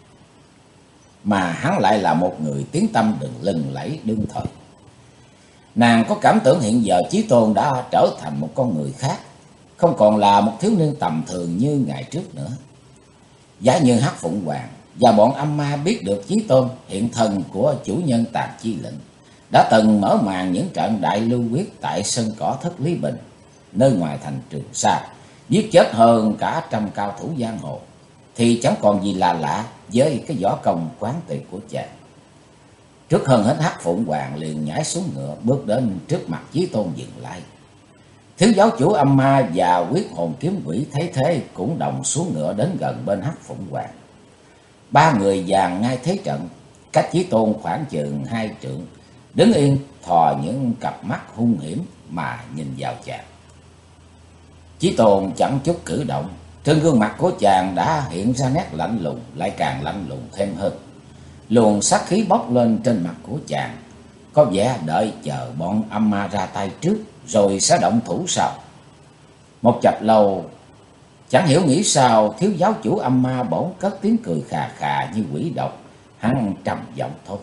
mà hắn lại là một người tiếng tăm lừng lẫy đương thời. Nàng có cảm tưởng hiện giờ Chí Tôn đã trở thành một con người khác, không còn là một thiếu niên tầm thường như ngày trước nữa. Giả như Hắc Phụng Hoàng và bọn âm ma biết được Chí Tôn hiện thân của chủ nhân Tàn Chi Lệnh đã từng mở màn những trận đại lưu quyết tại sân cỏ Thất Lý Bình, nơi ngoài thành Trường Sa, giết chết hơn cả 100 cao thủ giang hồ, thì chẳng còn gì là lạ với cái võ công quán tuyệt của chàng. Trước hơn hết, Hắc Phụng Hoàng liền nhảy xuống ngựa, bước đến trước mặt Chí Tôn dừng lại. Thiếu giáo chủ âm ma và Quyết Hồn Kiếm Quỷ thấy thế cũng đồng xuống ngựa đến gần bên Hắc Phụng Hoàng. 3 người dàn ngay thế trận, cách Chí Tôn khoảng chừng 2 trượng, đứng yên thò những cặp mắt hung hiểm mà nhìn vào chàng. Chí Tôn chẳng chút cử động, trên gương mặt của chàng đã hiện ra nét lạnh lùng, lại càng lạnh lùng thêm hơn. Luồng sát khí bốc lên trên mặt của chàng, có vẻ đợi chờ bọn âm ma ra tay trước rồi sẽ động thủ sau. Một chập lâu, chẳng hiểu nghĩ sao thiếu giáo chủ âm ma bỗng cất tiếng cười khà khà như quỷ độc. Hắn trầm giọng thốt: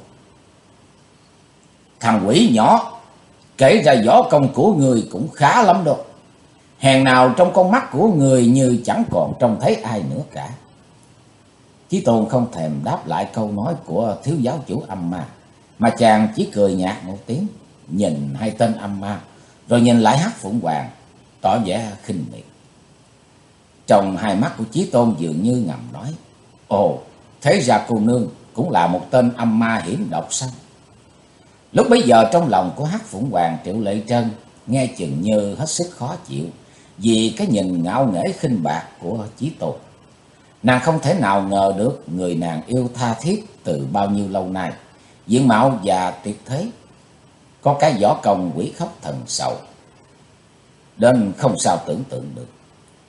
Thằng quỷ nhỏ, kể ra võ công của người cũng khá lắm đâu. Hèn nào trong con mắt của người như chẳng còn trông thấy ai nữa cả. Chí Tôn không thèm đáp lại câu nói của thiếu giáo chủ âm ma, mà chàng chỉ cười nhạt một tiếng, nhìn hai tên âm ma, rồi nhìn lại Hắc Phụng Hoàng, tỏ vẻ khinh miệt. Trong hai mắt của Chí Tôn dường như ngầm nói: Ồ, thế ra cô nương cũng là một tên âm ma hiểm độc sao? Lúc bấy giờ trong lòng của Hắc Phụng Hoàng, Triệu Lệ Trân nghe chừng như hết sức khó chịu vì cái nhìn ngạo nghễ khinh bạc của Chí Tôn. Nàng không thể nào ngờ được người nàng yêu tha thiết từ bao nhiêu lâu nay, diện mạo và tuyệt thế, có cái võ công quỷ khóc thần sầu đến không sao tưởng tượng được.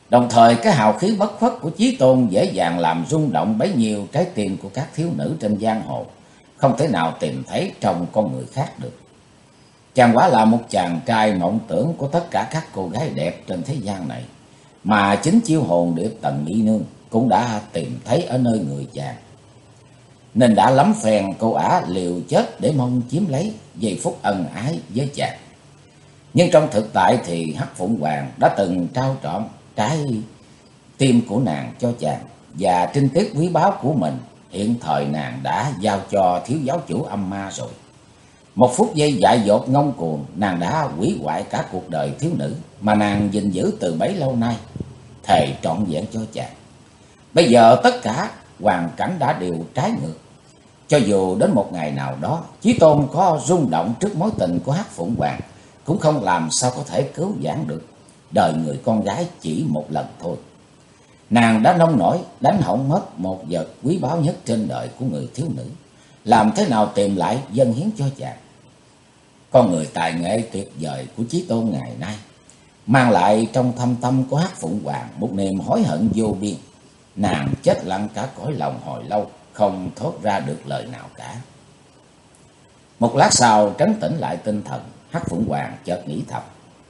Đồng thời cái hào khí bất khuất của Chí Tôn dễ dàng làm rung động bấy nhiêu trái tim của các thiếu nữ trên giang hồ, không thể nào tìm thấy trong con người khác được. Chàng quả là một chàng trai mộng tưởng của tất cả các cô gái đẹp trên thế gian này, mà chính chiêu hồn điệp Tần Mỹ Nương cũng đã tìm thấy ở nơi người chàng. Nên đã lắm phen cô ả liều chết để mong chiếm lấy giây phút ân ái với chàng. Nhưng trong thực tại thì Hắc Phụng Hoàng đã từng trao trọn trái tim của nàng cho chàng, và trinh tiết quý báu của mình hiện thời nàng đã giao cho thiếu giáo chủ Âm Ma rồi. Một phút giây dại dột ngông cuồng, nàng đã hủy hoại cả cuộc đời thiếu nữ mà nàng gìn giữ từ bấy lâu nay, thề trọn vẹn cho chàng. Bây giờ tất cả hoàn cảnh đã đều trái ngược. Cho dù đến một ngày nào đó Chí Tôn có rung động trước mối tình của Hắc Phụng Hoàng, cũng không làm sao có thể cứu vãn được đời người con gái chỉ một lần thôi. Nàng đã nông nổi đánh hỏng mất một vật quý báu nhất trên đời của người thiếu nữ, làm thế nào tìm lại dâng hiến cho chàng. Con người tài nghệ tuyệt vời của Chí Tôn ngày nay mang lại trong thâm tâm của Hắc Phụng Hoàng một niềm hối hận vô biên. Nàng chết lặng cả cõi lòng hồi lâu, không thốt ra được lời nào cả. Một lát sau trấn tĩnh lại tinh thần, Hắc Phụng Hoàng chợt nghĩ thầm: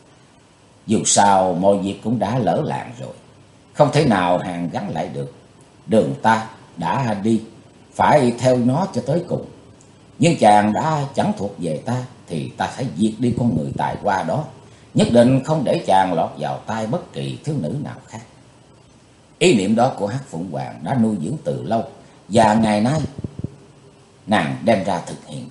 dù sao mọi việc cũng đã lỡ làng rồi, không thể nào hàn gắn lại được. Đường ta đã đi, phải theo nó cho tới cùng. Nhưng chàng đã chẳng thuộc về ta, thì ta phải diệt đi con người tài hoa đó, nhất định không để chàng lọt vào tay bất kỳ thiếu nữ nào khác. Ý niệm đó của Hắc Phụng Hoàng đã nuôi dưỡng từ lâu, và ngày nay nàng đem ra thực hiện.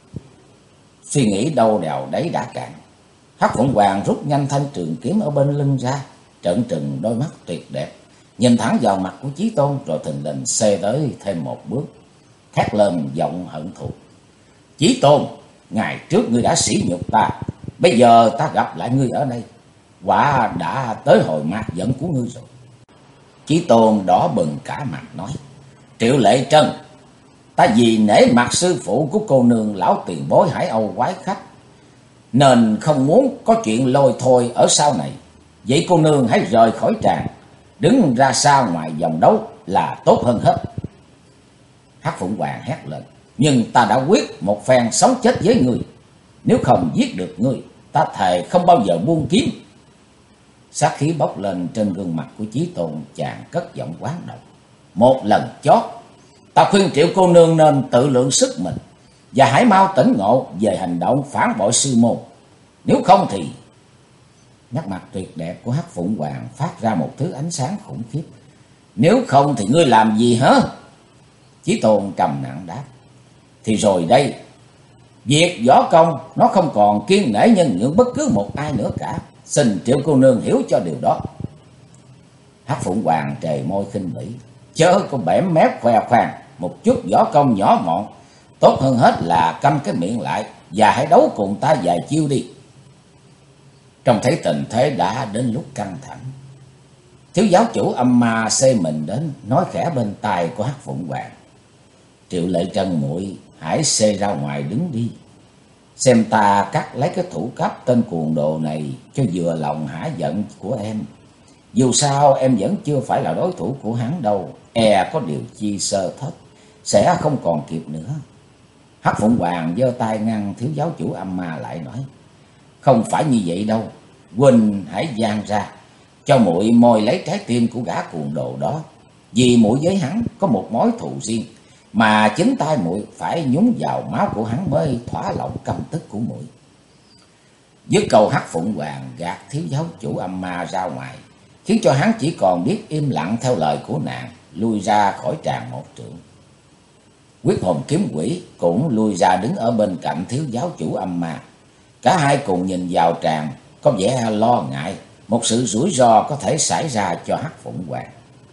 Suy nghĩ đâu đèo đấy đã cạn, Hắc Phụng Hoàng rút nhanh thanh trường kiếm ở bên lưng ra, trợn trừng đôi mắt tuyệt đẹp, nhìn thẳng vào mặt của Chí Tôn, rồi thình lình xê tới thêm một bước, thét lên giọng hận thù: Chí Tôn, ngày trước ngươi đã sỉ nhục ta, bây giờ ta gặp lại ngươi ở đây, quả đã tới hồi mát giận của ngươi rồi. Chí Tôn đỏ bừng cả mặt nói: Triệu Lệ Trân, ta vì nể mặt sư phụ của cô nương lão tiền bối Hải Âu quái khách, nên không muốn có chuyện lôi thôi ở sau này. Vậy cô nương hãy rời khỏi tràng, đứng ra xa ngoài vòng đấu là tốt hơn hết. Hắc Phụng Hoàng hét lên: Nhưng ta đã quyết một phen sống chết với ngươi, nếu không giết được ngươi, ta thề không bao giờ buông kiếm. Sát khí bốc lên trên gương mặt của Chí Tôn, chàng cất giọng oán độc: Một lần chót, ta khuyên Triệu cô nương nên tự lượng sức mình, và hãy mau tỉnh ngộ về hành động phản bội sư môn. Nếu không thì... Nét mặt tuyệt đẹp của Hắc Phụng Hoàng phát ra một thứ ánh sáng khủng khiếp. Nếu không thì ngươi làm gì hả? Chí Tôn trầm nặng đáp: Thì rồi đây, việc võ công nó không còn kiên nể nhân nhượng bất cứ một ai nữa cả. Xin Triệu cô nương hiểu cho điều đó. Hắc Phụng Hoàng trề môi khinh bỉ: Chớ có bẻm mép khoe khoang, một chút võ công nhỏ mọn, tốt hơn hết là câm cái miệng lại và hãy đấu cùng ta vài chiêu đi. Trông thấy tình thế đã đến lúc căng thẳng, thiếu giáo chủ Âm Ma xê mình đến, nói khẽ bên tai của Hắc Phụng Hoàng: Triệu Lệ Trân muội, hãy xê ra ngoài đứng đi, xem ta cắt lấy cái thủ cấp tên cuồng đồ này cho vừa lòng hả giận của em. Dù sao em vẫn chưa phải là đối thủ của hắn đâu, e có điều chi sơ thất, sẽ không còn kịp nữa. Hắc Phụng Hoàng giơ tay ngăn thiếu giáo chủ Âm Ma lại, nói: Không phải như vậy đâu, huynh hãy giang ra, cho muội môi lấy trái tim của gã cuồng đồ đó. Vì muội với hắn có một mối thù riêng, mà chính tay muội phải nhúng vào máu của hắn mới thỏa lòng căm tức của muội. Dứt câu, Hắc Phụng Hoàng gạt thiếu giáo chủ Âm Ma ra ngoài, khiến cho hắn chỉ còn biết im lặng theo lời của nàng, lui ra khỏi tràng một trượng. Quyết Hồn Kiếm Quỷ cũng lui ra đứng ở bên cạnh thiếu giáo chủ Âm Ma. Cả hai cùng nhìn vào tràng, có vẻ lo ngại một sự rủi ro có thể xảy ra cho Hắc Phụng Hoàng.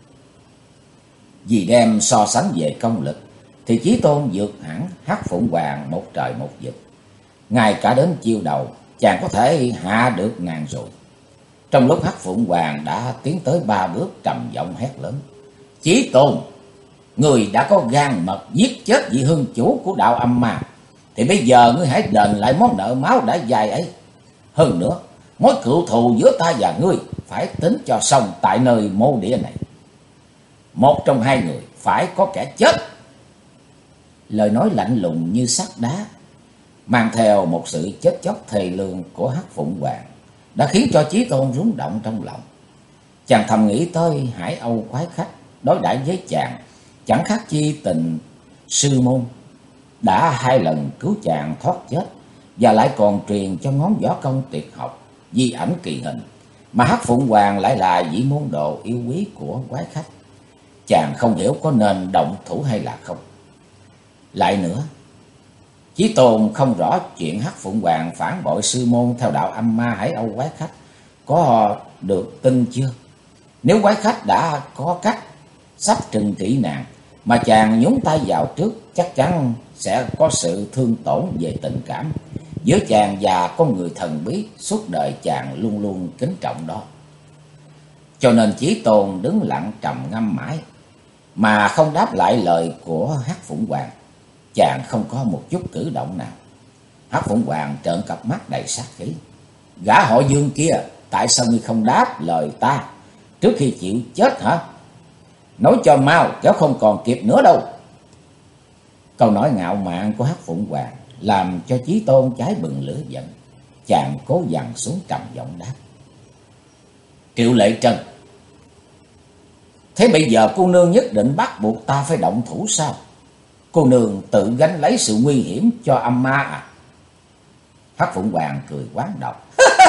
Vì đem so sánh về công lực thì Chí Tôn vượt hẳn Hắc Phụng Hoàng một trời một vực. Ngay cả đến chiêu đầu chàng có thể hạ được nàng rồi. Trong lúc Hắc Phụng Hoàng đã tiến tới 3 bước, trầm giọng hét lớn: Chí Tôn, người đã có gan mật giết chết vị hương chủ của đạo Âm Ma, thì bây giờ ngươi hãy đền lại món nợ máu đã dài ấy. Hơn nữa, mối cựu thù giữa ta và ngươi phải tính cho xong tại nơi mộ địa này. Một trong hai người phải có kẻ chết. Lời nói lạnh lùng như sắt đá, mang theo một sự chết chóc thề lương của Hắc Phụng Hoàng, đã khiến cho Chí Tôn rung động trong lòng. Chàng thầm nghĩ tới Hải Âu quái khách đối đãi với chàng chẳng khác chi tình sư môn, đã hai lần cứu chàng thoát chết, và lại còn truyền cho ngón võ công tuyệt học di ảnh kỳ hình, mà Hắc Phụng Hoàng lại là vị môn đồ yêu quý của quái khách. Chàng không hiểu có nên động thủ hay là không. Lại nữa, Chí Tôn không rõ chuyện Hắc Phụng Hoàng phản bội sư môn theo đạo âm ma Hải Âu quái khách có được tin chưa. Nếu quái khách đã có cách sắp trừng trị nàng mà chàng nhúng tay vào trước, chắc chắn sẽ có sự thương tổn về tình cảm giữa chàng và con người thần bí suốt đời chàng luôn luôn kính trọng đó. Cho nên Chí Tôn đứng lặng trầm ngâm mãi mà không đáp lại lời của Hắc Phụng Hoàng. Chàng không có một chút cử động nào. Hắc Phụng Hoàng trợn cặp mắt đầy sát khí. Gã họ Dương kia, tại sao ngươi không đáp lời ta trước khi chịu chết hả? Nói cho mau, kéo không còn kịp nữa đâu. Câu nói ngạo mạn của Hắc Phụng Hoàng làm cho Chí Tôn cháy bừng lửa giận. Chàng cố dằn xuống trầm giọng đáp. Triệu Lệ Trân, thế bây giờ cô nương nhất định bắt buộc ta phải động thủ sao? Cô nương tự gánh lấy sự nguy hiểm cho âm ma à? Hắc Phụng Hoàng cười quán độc.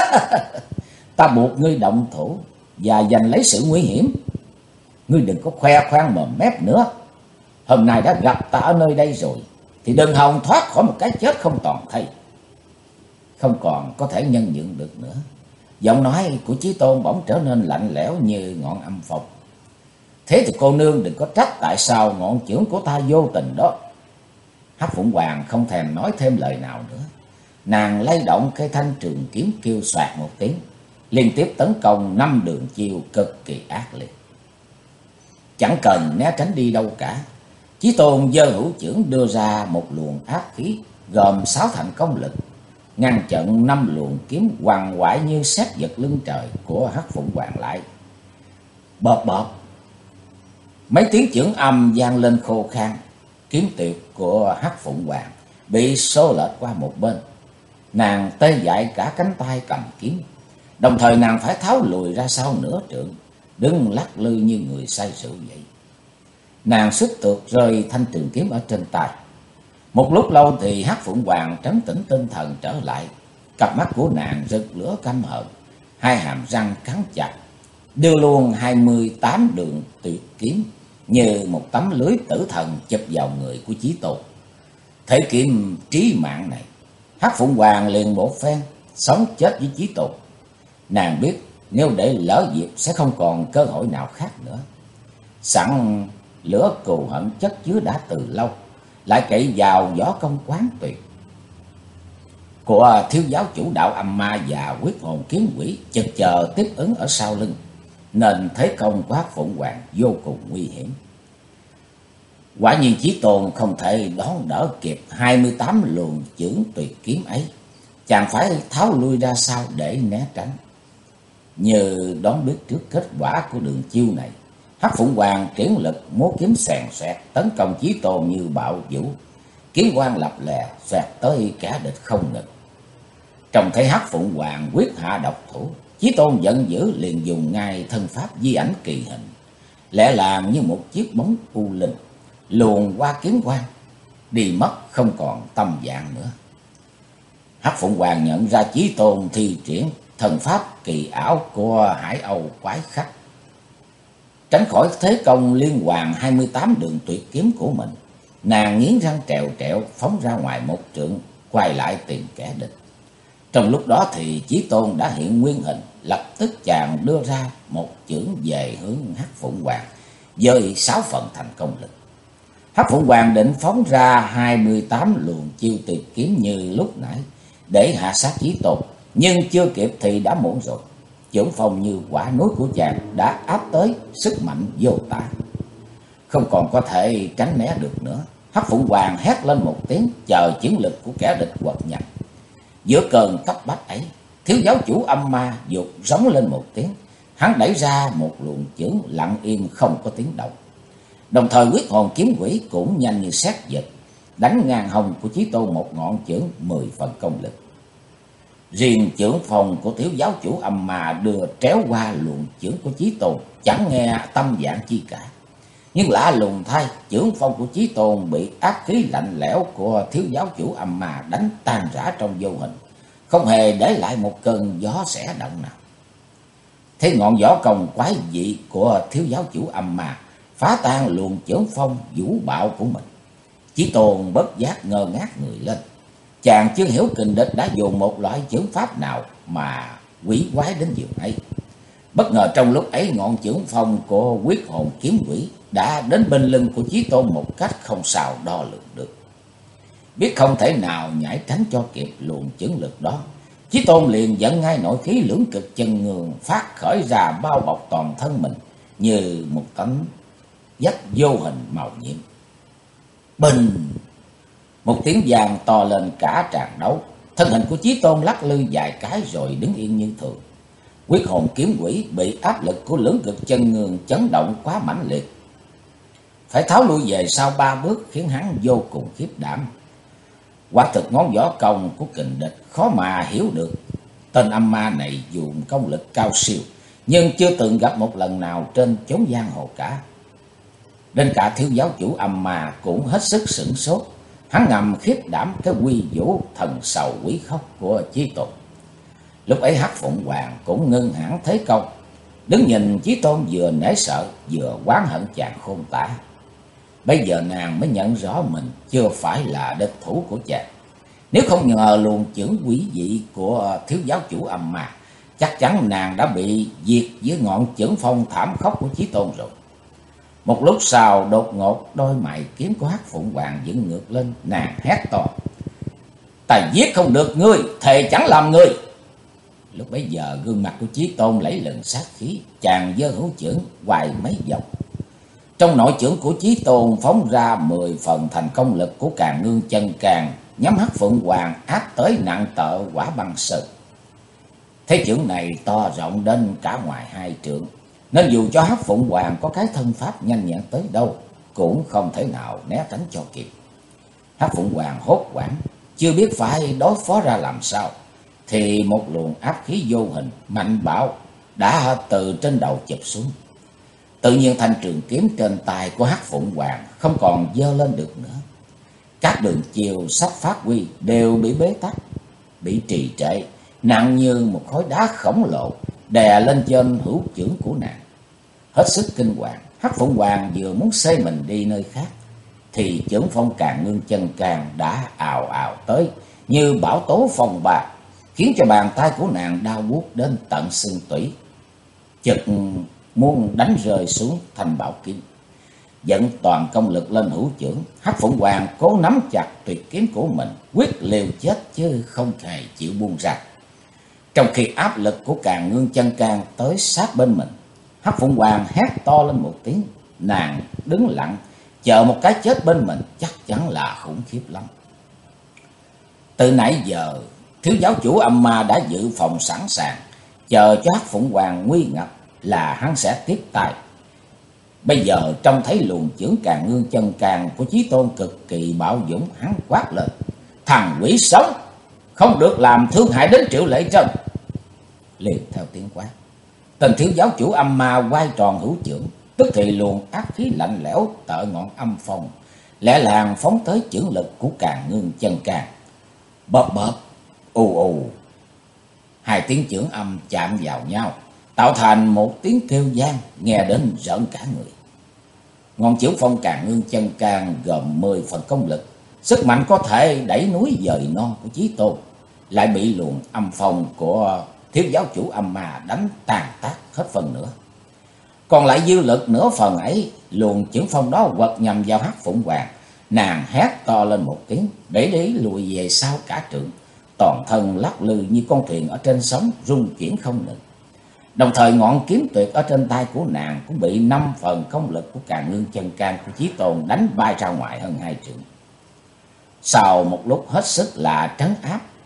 Ta buộc ngươi động thủ và giành lấy sự nguy hiểm. Ngươi đừng có khoe khoang mồm mép nữa. Hôm nay đã gặp ta ở nơi đây rồi, thì đừng hòng thoát khỏi một cái chết không toàn thây. Không còn có thể nhân nhượng được nữa. Giọng nói của Chí Tôn bỗng trở nên lạnh lẽo như ngọn âm phong. Thế thì cô nương đừng có trách tại sao ngọn chưởng của ta vô tình đó. Hắc Phụng Hoàng không thèm nói thêm lời nào nữa. Nàng lay động cây thanh trường kiếm kêu xoạt một tiếng, liên tiếp tấn công 5 đường chiêu cực kỳ ác liệt. Chẳng cần né tránh đi đâu cả, Chí Tôn giơ hữu chưởng đưa ra một luồng áp khí gồm 6 thành công lực, ngăn chặn 5 luồng kiếm hoàng hoại như sét giật lưng trời của Hắc Phụng Hoàng lại. Bọt bọt, mấy tiếng chưởng âm vang lên khô khan. Kiếm tuyệt của Hắc Phụng Hoàng bị xô lệch qua một bên. Nàng tê dại cả cánh tay cầm kiếm, đồng thời nàng phải tháo lùi ra sau nửa trượng, đứng lắc lư như người say rượu vậy. Nàng suýt tuột rơi thanh trường kiếm ở trên tay. Một lúc lâu thì Hắc Phụng Hoàng trấn tĩnh tinh thần trở lại. Cặp mắt của nàng rực lửa căm hờn, hai hàm răng cắn chặt, đưa luôn 28 đường tuyệt kiếm như một tấm lưới tử thần chụp vào người của Chí Tôn. Thế kiếm trí mạng này, Hắc Phụng Hoàng liền một phen sống chết với Chí Tôn. Nàng biết nếu để lỡ dịp sẽ không còn cơ hội nào khác nữa. Sẵn lửa cừu hận chất chứa đã từ lâu, lại cậy vào võ công quán tuyệt của thiếu giáo chủ đạo âm ma và quyết hồn kiếm quỷ chực chờ tiếp ứng ở sau lưng, nên thế công của Hắc Phụng Hoàng vô cùng nguy hiểm. Quả nhiên Chí Tôn không thể đón đỡ kịp 28 luồng chưởng tuyệt kiếm ấy, chàng phải tháo lui ra sau để né tránh. Như đoán biết trước kết quả của đường chiêu này, Hắc Phụng Hoàng triển lực múa kiếm xèn xoẹt tấn công Chí Tôn như bạo vũ, kiếm quang lập lè xoẹt tới kẻ địch không ngừng. Trông thấy Hắc Phụng Hoàng quyết hạ độc thủ, Chí Tôn giận dữ liền dùng ngay thân pháp di ảnh kỳ hình, lẹ làng như một chiếc bóng u linh, luồn qua kiếm quang, đi mất không còn tâm dạng nữa. Hắc Phụng Hoàng nhận ra Chí Tôn thi triển thần pháp kỳ ảo của Hải Âu quái khách, tránh khỏi thế công liên hoàn 28 đường tuyệt kiếm của mình. Nàng nghiến răng trèo trẹo phóng ra ngoài một trượng, quay lại tìm kẻ địch. Trong lúc đó thì Chí Tôn đã hiện nguyên hình, lập tức chàng đưa ra một chưởng về hướng Hắc Phụng Hoàng với 6 phần thành công lực. Hắc Phụng Hoàng định phóng ra 28 luồng chiêu tuyệt kiếm như lúc nãy để hạ sát Chí Tôn, nhưng chưa kịp thì đã muộn rồi. Chưởng phong như quả núi của chàng đã áp tới sức mạnh vô tả, không còn có thể tránh né được nữa. Hắc Phụng Hoàng hét lên một tiếng, chờ chưởng lực của kẻ địch quật nhập. Giữa cơn cấp bách ấy, thiếu giáo chủ âm ma dục rống lên một tiếng, hắn đẩy ra một luồng chưởng lặng im không có tiếng động. Đồng thời huyết hồn kiếm quỷ cũng nhanh như sét giật, đánh ngang hông của Chí Tôn một ngọn chưởng 10 phần công lực. Riêng chưởng phòng của thiếu giáo chủ âm ma đưa tréo qua luồng chưởng của Chí Tôn, chẳng nghe tâm dạng chi cả. Nhưng lạ lùng thay, chưởng phong của Chí Tôn bị áp khí lạnh lẽo của thiếu giáo chủ âm ma đánh tan rã trong vô hình, không hề để lại một cơn gió xẻ động nào. Thế ngọn gió công quái dị của thiếu giáo chủ âm ma phá tan luồng chưởng phong vũ bạo của mình. Chí Tôn bất giác ngơ ngác người lên. Chàng chưa hiểu kình địch đã dùng một loại chưởng pháp nào mà quỷ quái đến giường ấy. Bất ngờ trong lúc ấy, ngọn chưởng phong của huyết hồn kiếm quỷ đã đến bên lưng của Chí Tôn một cách không sao đo lường được. Biết không thể nào nhảy tránh cho kịp luồng chưởng lực đó, Chí Tôn liền dẫn ngay nội khí lưỡng cực chân ngường phát khởi ra bao bọc toàn thân mình như một tấm vách vô hình màu nhiệm. Bình! Một tiếng vang to lên cả tràng đấu. Thân hình của Chí Tôn lắc lư vài cái rồi đứng yên như thường. Huyết hồn kiếm quỷ bị áp lực của lưỡng cực chân ngường chấn động quá mãnh liệt, phải tháo lui về sau 3 bước, khiến hắn vô cùng khiếp đảm. Quả thực ngón võ công của kình địch khó mà hiểu được. Tên âm ma này dùng công lực cao siêu, nhưng chưa từng gặp một lần nào trên chốn giang hồ cả. Đến cả thiếu giáo chủ âm ma cũng hết sức sửng sốt. Hắn ngầm khiếp đảm cái quy vũ thần sầu quý khốc của Chí Tôn. Lúc ấy Hắc Phụng Hoàng cũng ngưng hẳn thế công, đứng nhìn Chí Tôn vừa nể sợ vừa oán hận chàng khôn tả. Bây giờ nàng mới nhận rõ mình chưa phải là địch thủ của chàng. Nếu không nhờ luồng chưởng quỷ dị của thiếu giáo chủ âm ma, chắc chắn nàng đã bị diệt dưới ngọn chưởng phong thảm khốc của Chí Tôn rồi. Một lúc sau, đột ngột đôi mày kiếm của Hắc Phụng Hoàng dựng ngược lên, nàng hét to: "Ta giết không được ngươi, thề chẳng làm ngươi!" Lúc bấy giờ gương mặt của Chí Tôn lẫy lừng sát khí, chàng giơ hữu chưởng hoài mấy vòng. Trong nội chưởng của Chí Tôn phóng ra 10 phần thành công lực của Càn Ngương Chân Càn, nhắm Hắc Phụng Hoàng áp tới nặng tợ quả băng sơn. Thế chưởng này to rộng đến cả ngoài 2 trượng, nên dù cho Hắc Phụng Hoàng có cái thân pháp nhanh nhẹn tới đâu cũng không thể nào né tránh cho kịp. Hắc Phụng Hoàng hốt hoảng, chưa biết phải đối phó ra làm sao, thì một luồng áp khí vô hình mạnh bạo đã từ trên đầu chụp xuống. Tự nhiên thanh trường kiếm trên tay của Hắc Phụng Hoàng không còn giơ lên được nữa. Các đường chiều sắp phát huy đều bị bế tắc, bị trì trệ, nặng như một khối đá khổng lồ đè lên trên hữu chưởng của nàng. Hết sức kinh hoàng, Hắc Phụng Hoàng vừa muốn xê mình đi nơi khác, thì chưởng phong Càn Ngương Chân Càn đã ào ào tới như bão tố phong ba, khiến cho bàn tay của nàng đau buốt đến tận xương tủy, chực muốn đánh rơi xuống thanh bảo kiếm. Dẫn toàn công lực lên hữu chưởng, Hắc Phụng Hoàng cố nắm chặt tuyệt kiếm của mình, quyết liều chết chứ không hề chịu buông ra. Trong khi áp lực của Càn Ngương Chân Càn tới sát bên mình, Hắc Phụng Hoàng hét to lên một tiếng. Nàng đứng lặng chờ một cái chết bên mình chắc chắn là khủng khiếp lắm. Từ nãy giờ thiếu giáo chủ âm ma đã dự phòng sẵn sàng, chờ cho Hắc Phụng Hoàng nguy ngập là hắn sẽ tiếp tay. Bây giờ trông thấy luồng chưởng Càn Ngương Chân Càn của Chí Tôn cực kỳ bạo dũng, hắn quát lên: "Thằng quỷ sống, không được làm thương hại đến Triệu Lệ Trân!" Liền theo tiếng quát, tên thiếu giáo chủ âm ma quay tròn hữu chưởng, tức thì luồng ác khí lạnh lẽo tợ ngọn âm phong lẹ làng phóng tới chưởng lực của Càn Ngương Chân Càn. Bập bập, ù ù, 2 tiếng chưởng âm chạm vào nhau, tạo thành một tiếng kêu vang nghe đến rợn cả người. Ngọn chưởng phong Càn Ngương Chân Càn gồm 10 phần công lực, sức mạnh có thể đẩy núi dời non của Chí Tôn, lại bị luồng âm phong của thiếu giáo chủ âm ma đánh tàn tác hết phần nữa. Còn lại dư lực nửa phần ấy, luồng chưởng phong đó quật nhằm vào Hắc Phụng Hoàng. Nàng hét to lên một tiếng, để ý lùi về sau cả trượng, toàn thân lắc lư như con thuyền ở trên sóng, rung chuyển không ngừng. Đồng thời ngọn kiếm tuyệt ở trên tay của nàng cũng bị 5 phần công lực của Càn Ngương Chân Càn của Chí Tôn đánh bay ra ngoài hơn 2 trượng. Sau một lúc hết sức là trấn áp,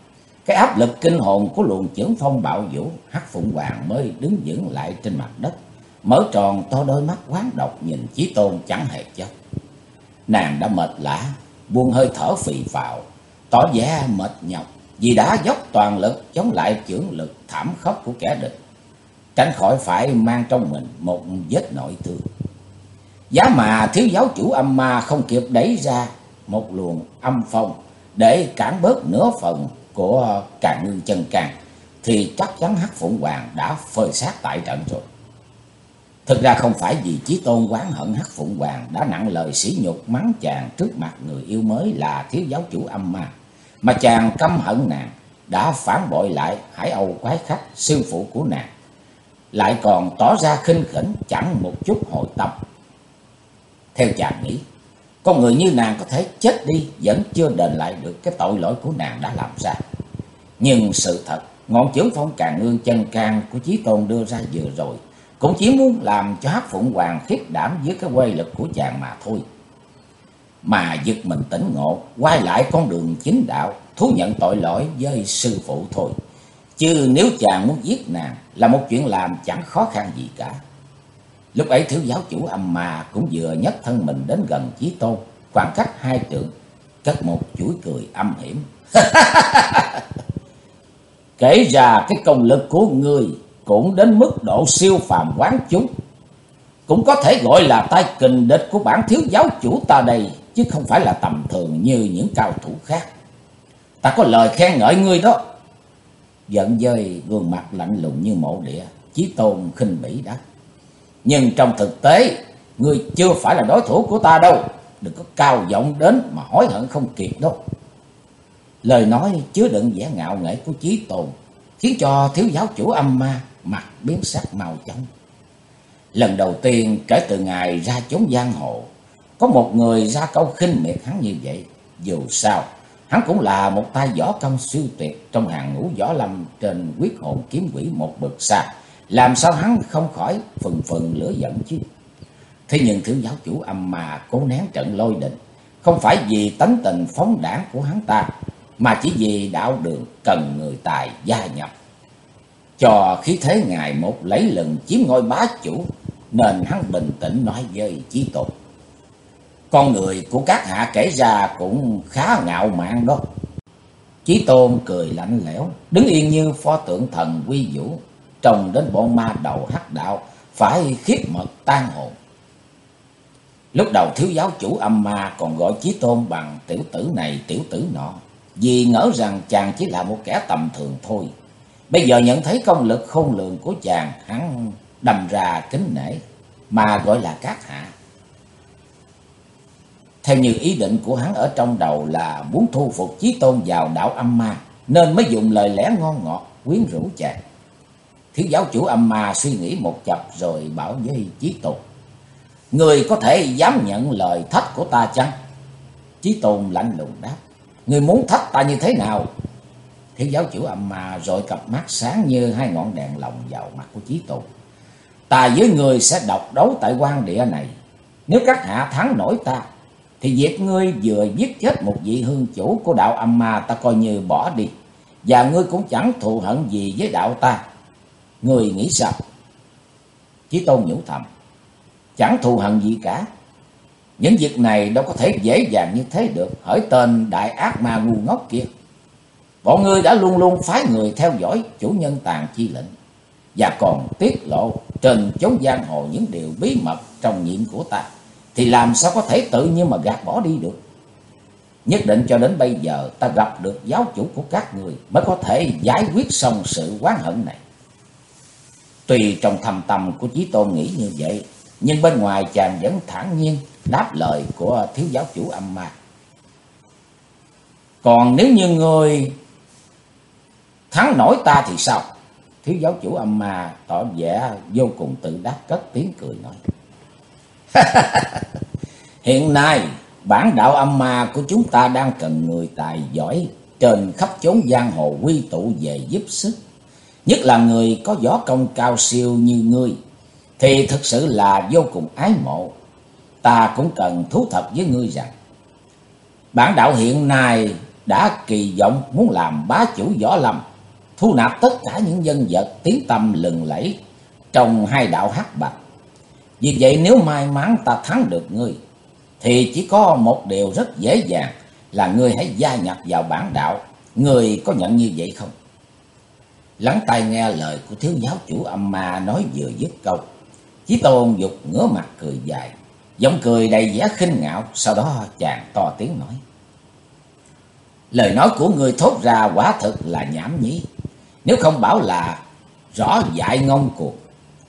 Cái áp lực kinh hồn của luồng chưởng phong bạo vũ, Hắc Phụng Hoàng mới đứng vững lại trên mặt đất, mở tròn to đôi mắt quán độc nhìn Chí Tôn chẳng hề chớp. Nàng đã mệt lả, buông hơi thở phì phào, tỏ vẻ mệt nhọc vì đã dốc toàn lực chống lại chưởng lực thảm khốc của kẻ địch, tránh khỏi phải mang trong mình một vết nội thương. Giá mà thiếu giáo chủ âm ma không kịp đẩy ra một luồng âm phong để cản bớt nửa phần của Càn Ngưng Chân Can, thì chắc chắn Hắc Phụng Hoàng đã phơi xác tại trận rồi. Thực ra không phải vì Chí Tôn oán hận Hắc Phụng Hoàng đã nặng lời sỉ nhục mắng chàng trước mặt người yêu mới là thiếu giáo chủ âm ma, mà chàng căm hận nàng đã phản bội lại Hải Âu Quái Khách sư phụ của nàng, lại còn tỏ ra khinh khỉnh chẳng một chút hồi tâm. Theo chàng nghĩ, con người như nàng có thể chết đi vẫn chưa đền lại được cái tội lỗi của nàng đã làm ra. Nhưng sự thật, ngọn chưởng phong Càn Ngưng Chân Can của Chí Tôn đưa ra vừa rồi cũng chỉ muốn làm cho Hắc Phụng Hoàng khiếp đảm với cái quay lực của chàng mà thôi. Mà giật mình tỉnh ngộ, quay lại con đường chính đạo, thú nhận tội lỗi với sư phụ thôi. Chứ nếu chàng muốn giết nàng là một chuyện làm chẳng khó khăn gì cả. Lúc ấy thiếu giáo chủ âm ma cũng vừa nhấc thân mình đến gần Chí Tôn, khoảng cách 2 trượng, cất một chuỗi cười âm hiểm. Kể ra cái công lực của ngươi cũng đến mức độ siêu phàm quán chúng, cũng có thể gọi là tay kình địch của bản thiếu giáo chủ ta đây, chứ không phải là tầm thường như những cao thủ khác. Ta có lời khen ngợi ngươi đó. Giận dơi gương mặt lạnh lùng như mộ địa, Chí Tôn khinh bỉ đáp: nhưng trong thực tế, ngươi chưa phải là đối thủ của ta đâu. Đừng có cao giọng đến mà hối hận không kịp đâu. Lời nói chứa đựng vẻ ngạo nghễ của Chí Tôn khiến cho thiếu giáo chủ âm ma mặt biến sắc mau chóng. Lần đầu tiên kể từ ngày ra chốn giang hồ, có một người ra câu khinh miệt hắn như vậy. Dù sao, hắn cũng là một tay võ công siêu tuyệt trong hàng ngũ võ lâm trên Quyết Hồn Kiếm Quỷ một bậc xa. Làm sao hắn không khỏi phừng phừng lửa giận chứ? Thế nhưng thiếu giáo chủ âm ma cố nén trận lôi đình, không phải vì tánh tình phóng đãng của hắn ta, mà chỉ vì đạo đường cần người tài gia nhập, cho khí thế ngày một lấy lừng chiếm ngôi bá chủ, nên hắn bình tĩnh nói với Chí Tôn: con người của các hạ kể ra cũng khá ngạo mạn đó. Chí Tôn cười lạnh lẽo, đứng yên như pho tượng thần quy vũ, trông đến bọn ma đầu hắc đạo phải khiếp mật tan hồn. Lúc đầu thiếu giáo chủ âm ma còn gọi Chí Tôn bằng tiểu tử này tiểu tử nọ, vì ngỡ rằng chàng chỉ là một kẻ tầm thường thôi. Bây giờ nhận thấy công lực khôn lường của chàng, hắn đâm ra kính nể mà gọi là các hạ. Theo như ý định của hắn ở trong đầu là muốn thu phục Chí Tôn vào đạo âm ma, nên mới dùng lời lẽ ngon ngọt quyến rũ chàng. Thiếu giáo chủ âm ma suy nghĩ một chập rồi bảo với Chí Tôn: người có thể dám nhận lời thách của ta chăng? Chí Tôn lạnh lùng đáp: người muốn thách ta như thế nào? Thiếu giáo chủ âm ma rồi cặp mắt sáng như hai ngọn đèn lồng vào mặt của Chí Tôn: ta với người sẽ độc đấu tại quan địa này. Nếu các hạ thắng nổi ta, thì việc ngươi vừa giết chết một vị hương chủ của đạo âm ma ta coi như bỏ đi, và ngươi cũng chẳng thù hận gì với đạo ta. Ngươi nghĩ sao? Chí Tôn nhủ thầm: chẳng thù hận gì cả. Những việc này đâu có thể dễ dàng như thế được, hỡi tên đại ác ma ngu ngốc kia. Bọn ngươi đã luôn luôn phái người theo dõi chủ nhân Tàn Chi lệnh, và còn tiết lộ trên chốn giang hồ những điều bí mật trong nhiệm của ta, thì làm sao có thể tự nhiên mà gạt bỏ đi được. Nhất định cho đến bây giờ ta gặp được giáo chủ của các người mới có thể giải quyết xong sự oán hận này. Tuy trong thâm tâm của Chí Tôn nghĩ như vậy, nhưng bên ngoài chàng vẫn thản nhiên đáp lời của thiếu giáo chủ âm ma: còn nếu như người thắng nổi ta thì sao? Thiếu giáo chủ âm ma tỏ vẻ vô cùng tự đắc, cất tiếng cười nói: hiện nay bản đạo âm ma của chúng ta đang cần người tài giỏi trên khắp chốn giang hồ quy tụ về giúp sức. Nhất là người có võ công cao siêu như ngươi thì thực sự là vô cùng ái mộ. Ta cũng cần thú thật với ngươi rằng bản đạo hiện nay đã kỳ vọng muốn làm bá chủ võ lâm, thu nạp tất cả những nhân vật tiếng tăm lừng lẫy trong hai đạo hắc bạch. Vì vậy nếu may mắn ta thắng được ngươi, thì chỉ có một điều rất dễ dàng là ngươi hãy gia nhập vào bản đạo. Ngươi có nhận như vậy không? Lắng tai nghe lời của thiếu giáo chủ Âm Ma nói vừa dứt câu, Chí Tôn dục ngửa mặt cười dài, giọng cười đầy vẻ khinh ngạo. Sau đó chàng to tiếng nói: lời nói của ngươi thốt ra quả thực là nhảm nhí, nếu không bảo là rõ dại ngông cuồng.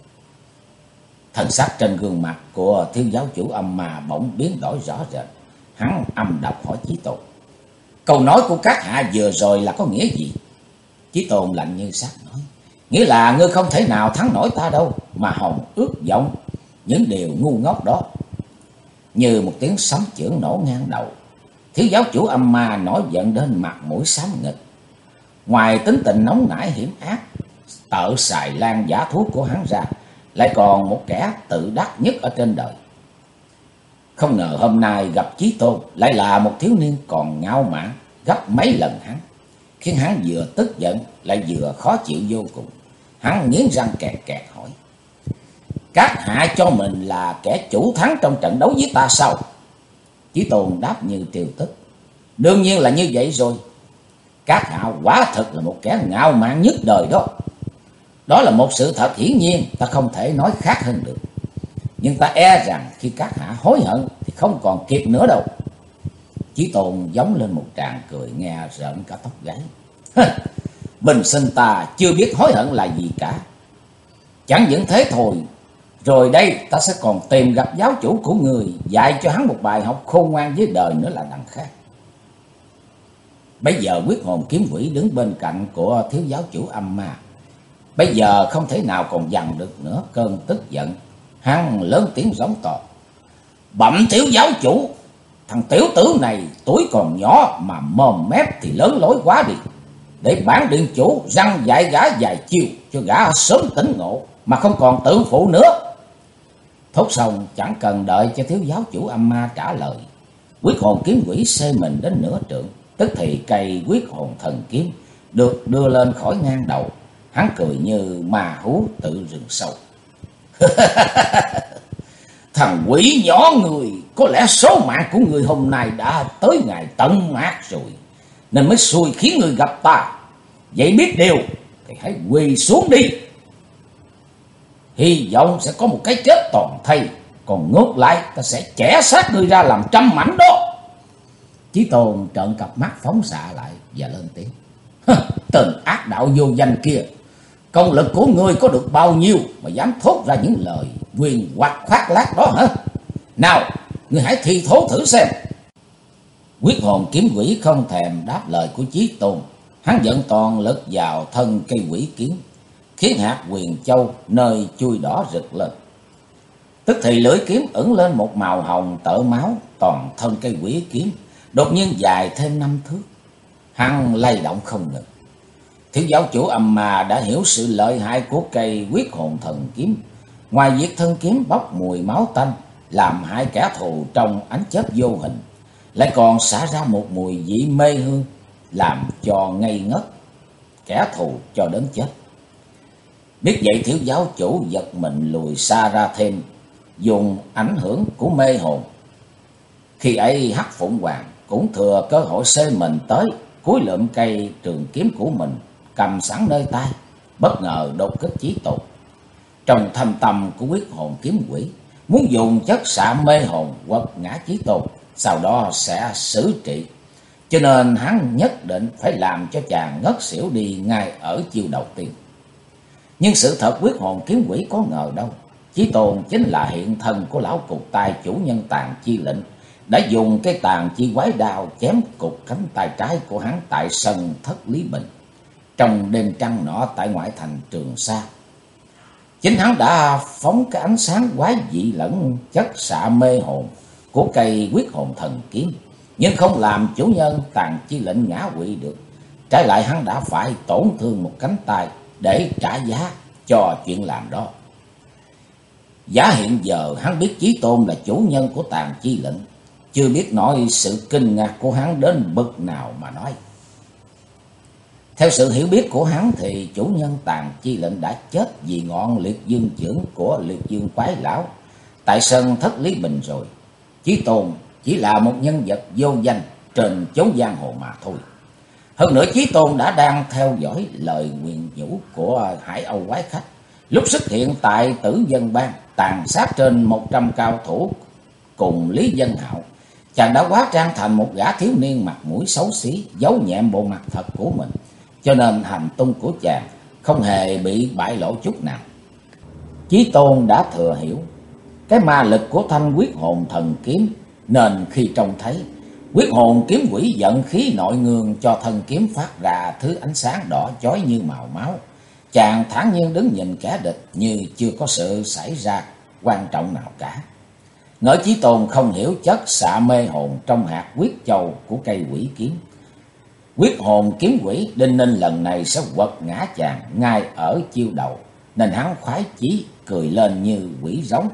Thần sắc trên gương mặt của thiếu giáo chủ Âm Ma bỗng biến đổi rõ rệt. Hắn âm độc hỏi Chí Tôn: câu nói của các hạ vừa rồi là có nghĩa gì? Chí Tôn lạnh như sắt nói: nghĩa là ngươi không thể nào thắng nổi ta đâu, mà hòng ước vọng những điều ngu ngốc đó. Như một tiếng sấm chưởng nổ ngang đầu, thiếu giáo chủ Âm Ma nổi giận đến mặt mũi xám nghịch. Ngoài tính tình nóng nảy hiểm ác, tợ xài lan giả thú của hắn ra, lại còn một kẻ tự đắc nhất ở trên đời. Không ngờ hôm nay gặp Chí Tôn lại là một thiếu niên còn ngạo mạn gấp mấy lần hắn, khiến hắn vừa tức giận lại vừa khó chịu vô cùng. Hắn nghiến răng kẹt kẹt hỏi: các hạ cho mình là kẻ chủ thắng trong trận đấu với ta sao? Chí Tôn đáp như triều tức: đương nhiên là như vậy rồi. Các hạ quả thật là một kẻ ngạo mạn nhất đời đó. Đó là một sự thật hiển nhiên, ta không thể nói khác hơn được. Nhưng ta e rằng khi các hạ hối hận thì không còn kịp nữa đâu. Chí Tôn giống lên một tràng cười nghe rợn cả tóc gáy. Bình sinh ta chưa biết hối hận là gì cả. Chẳng những thế thôi, rồi đây ta sẽ còn tìm gặp giáo chủ của người, dạy cho hắn một bài học khôn ngoan với đời nữa là đằng khác. Bây giờ Quyết Hồn Kiếm Quỷ đứng bên cạnh của thiếu giáo chủ Âm Ma, bây giờ không thể nào còn dằn được nữa cơn tức giận. Hắn lớn tiếng giống to: bẩm thiếu giáo chủ, thằng tiểu tử này tuổi còn nhỏ mà mồm mép thì lớn lối quá đi. Để bản điện chủ răng dạy gã vài chiêu cho gã sớm tỉnh ngộ, mà không còn tự phụ nữa. Thốt xong chẳng cần đợi cho thiếu giáo chủ Âm Ma trả lời, Quyết Hồn Kiếm Quỷ xê mình đến nửa trượng. Tức thì cây Quyết Hồn Thần Kiếm được đưa lên khỏi ngang đầu. Hắn cười như ma hú tự rừng sâu. Thằng quỷ nhỏ người, có lẽ số mạng của người hôm nay đã tới ngày tận mát rồi, nên mới xui khiến người gặp ta. Vậy biết điều thì hãy quỳ xuống đi. Hy vọng sẽ có một cái chết toàn thây, còn ngược lại ta sẽ chẻ xác ngươi ra làm trăm mảnh đó. Chí Tôn trợn cặp mắt phóng xạ lại và lên tiếng: tên ác đạo vô danh kia, công lực của ngươi có được bao nhiêu mà dám thốt ra những lời quyền hoặc khoác lác đó hả? Nào, ngươi hãy thi thố thử xem. Quyết Hồn Kiếm Quỷ không thèm đáp lời của Chí Tôn. Hắn dẫn toàn lực vào thân cây quỷ kiếm, khiến hạt huyền châu nơi chui đỏ rực lên. Tức thì lưỡi kiếm ửng lên một màu hồng tợ máu. Toàn thân cây quỷ kiếm đột nhiên dài thêm 5 thước. Hắn lay động không ngừng. Thiếu giáo chủ Âm Ma đã hiểu sự lợi hại của cây Quyết Hồn Thần Kiếm. Ngoài việc thân kiếm bốc mùi máu tanh làm hại kẻ thù trong ánh chớp vô hình, lại còn xả ra một mùi vị mê hương, làm cho ngây ngất kẻ thù cho đến chết. Biết vậy thiếu giáo chủ giật mình lùi xa ra thêm, dùng ảnh hưởng của mê hồn. Khi ấy Hắc Phụng Hoàng cũng thừa cơ hội xê mình tới, cúi lượm cây trường kiếm của mình cầm sẵn nơi tay, bất ngờ đột kích Chí Tôn. Trong thâm tâm của Quyết Hồn Kiếm Quỷ muốn dùng chất xạ mê hồn quật ngã Chí Tôn, sau đó sẽ xử trị, cho nên hắn nhất định phải làm cho chàng ngất xỉu đi ngay ở chiêu đầu tiên. Nhưng sự thật Quyết Hồn Kiếm Quỷ có ngờ đâu, Chí Tôn chính là hiện thân của lão cục tài chủ nhân Tàn Chi Lệnh, đã dùng cái Tàn Chi Quái Đao chém cục cánh tay trái của hắn tại sân Thất Lý Bình trong đêm trăng nọ tại ngoại thành Trường Sa. Chính hắn đã phóng cái ánh sáng quái dị lẫn chất xạ mê hồn của cây Quyết Hồn Thần Kiếm, nhưng không làm chủ nhân Tàn Chi Lệnh ngã quỵ được. Trái lại hắn đã phải tổn thương một cánh tay để trả giá cho chuyện làm đó. Giả hiện giờ hắn biết Chí Tôn là chủ nhân của Tàn Chi Lệnh, chưa biết nói sự kinh ngạc của hắn đến bậc nào mà nói. Theo sự hiểu biết của hắn thì chủ nhân Tàn Chi Lệnh đã chết vì ngọn liệt dương chưởng của liệt dương quái lão tại sân Thất Lý Bình rồi. Chí Tôn chỉ là một nhân vật vô danh trên chốn giang hồ mà thôi. Hơn nữa Chí Tôn đã đang theo dõi lời nguyền nhủ của Hải Âu quái khách lúc xuất hiện tại Tử Dân Bang, tàn sát trên 100 cao thủ cùng Lý Dân Hạo. Chàng đã hóa trang thành một gã thiếu niên mặt mũi xấu xí, giấu nhẹm bộ mặt thật của mình, cho nên hành tung của chàng không hề bị bại lộ chút nào. Chí Tôn đã thừa hiểu cái ma lực của thanh quyết hồn thần kiếm, nên khi trông thấy quyết hồn kiếm quỷ giận khí nội ngương cho thân kiếm phát ra thứ ánh sáng đỏ chói như màu máu, chàng thản nhiên đứng nhìn kẻ địch như chưa có sự xảy ra quan trọng nào cả. Ngỡ Chí Tôn không hiểu chất xạ mê hồn trong hạt quyết châu của cây quỷ kiếm. Quyết hồn kiếm quỷ đinh ninh lần này sẽ quật ngã chàng ngay ở chiêu đầu, nên hắn khoái chí cười lên như quỷ rống.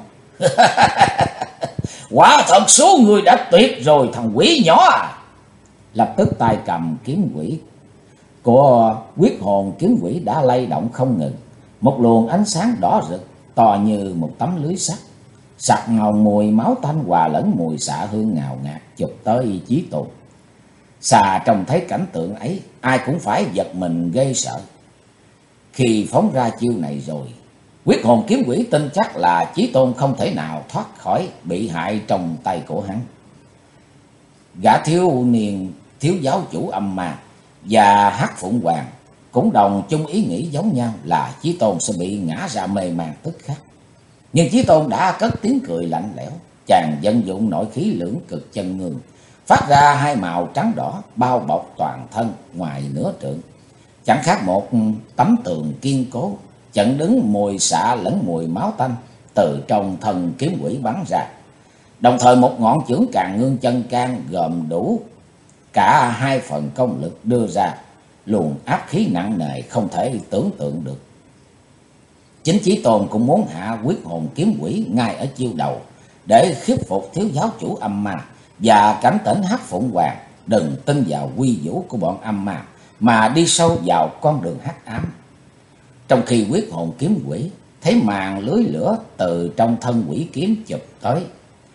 Quả thật số người đã tuyệt rồi thằng quỷ nhỏ à. Lập tức tay cầm kiếm quỷ của quyết hồn kiếm quỷ đã lay động không ngừng. Một luồng ánh sáng đỏ rực to như một tấm lưới sắt, sặc ngầu mùi máu tanh hòa lẫn mùi xạ hương ngào ngạt chụp tới Chí Tôn. Xà trông thấy cảnh tượng ấy, ai cũng phải giật mình gây sợ. Khi phóng ra chiêu này rồi, quyết hồn kiếm quỷ tin chắc là Chí Tôn không thể nào thoát khỏi bị hại trong tay của hắn. Gã thiếu niên thiếu giáo chủ âm ma và Hắc Phụng Hoàng cũng đồng chung ý nghĩ giống nhau là Chí Tôn sẽ bị ngã ra mê man tức khắc. Nhưng Chí Tôn đã cất tiếng cười lạnh lẽo, chàng vận dụng nội khí lưỡng cực chân ngương, phát ra hai màu trắng đỏ bao bọc toàn thân ngoài nửa trượng, chẳng khác một tấm tường kiên cố, chặn đứng mùi xạ lẫn mùi máu tanh từ trong thân kiếm quỷ bắn ra. Đồng thời một ngọn chưởng Càn Ngương Chân Can gồm đủ cả hai phần công lực đưa ra luồng áp khí nặng nề không thể tưởng tượng được. Chính Chí Tôn cũng muốn hạ quyết hồn kiếm quỷ ngay ở chiêu đầu để khiếp phục thiếu giáo chủ âm ma và cảnh tỉnh Hắc Phụng Hoàng đừng tin vào quy vũ của bọn âm ma mà đi sâu vào con đường hắc ám. Trong khi quyết hồn kiếm quỷ thấy màn lưới lửa từ trong thân quỷ kiếm chụp tới,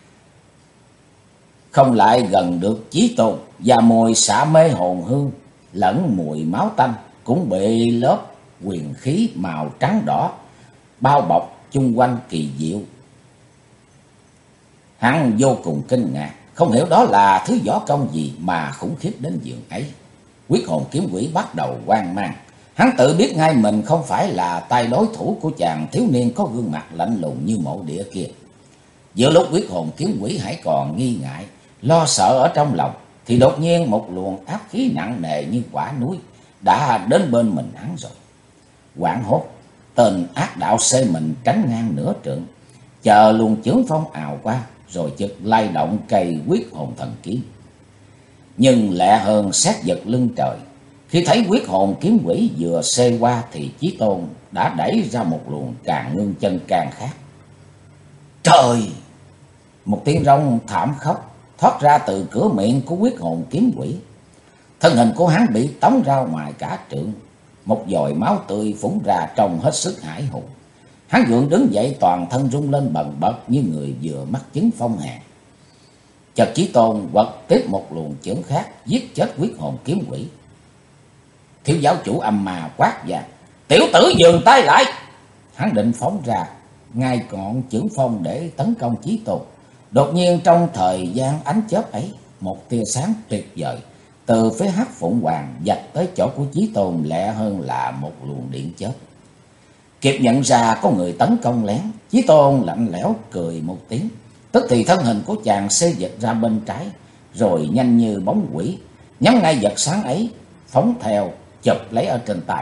không lại gần được Chí Tôn, và mùi xạ mê hồn hương lẫn mùi máu tanh cũng bị lớp huyền khí màu trắng đỏ bao bọc chung quanh kỳ diệu. Hắn vô cùng kinh ngạc, không hiểu đó là thứ võ công gì mà khủng khiếp đến giường ấy. Quyết hồn kiếm quỷ bắt đầu hoang mang. Hắn tự biết ngay mình không phải là tay đối thủ của chàng thiếu niên có gương mặt lạnh lùng như mộ địa kia. Giữa lúc quyết hồn kiếm quỷ hãy còn nghi ngại, lo sợ ở trong lòng, thì đột nhiên một luồng áp khí nặng nề như quả núi đã đến bên mình hắn rồi. Hoảng hốt, tên ác đạo xê mình tránh ngang nửa trượng, chờ luồng chưởng phong ào qua, rồi chợt lay động cây quyết hồn thần kiếm. Nhưng lẹ hơn sét giật lưng trời, khi thấy quyết hồn kiếm quỷ vừa xê qua thì Chí Tôn đã đẩy ra một luồng Càn Ngương Chân Can khác. Trời! Một tiếng rống thảm khốc thoát ra từ cửa miệng của quyết hồn kiếm quỷ. Thân hình của hắn bị tống ra ngoài cả trượng, một dòi máu tươi phúng ra trông hết sức hãi hùng. Hắn gượng đứng dậy, toàn thân rung lên bần bật như người vừa mắc chứng phong hàn. Chợt Chí Tôn quật tiếp một luồng chưởng khác giết chết quyết hồn kiếm quỷ. Thiếu giáo chủ âm ma quát vang: "Tiểu tử dừng tay lại!" Hắn định phóng ra ngay ngọn chưởng phong để tấn công Chí Tôn. Đột nhiên trong thời gian ánh chớp ấy, một tia sáng tuyệt vời từ phía Hắc Phụng Hoàng vạch tới chỗ của Chí Tôn lẹ hơn là một luồng điện chớp. Kịp nhận ra có người tấn công lén, Chí Tôn lạnh lẽo cười một tiếng, tức thì thân hình của chàng xê dịch ra bên trái, rồi nhanh như bóng quỷ nhắm ngay vật sáng ấy phóng theo, chụp lấy ở trên tay.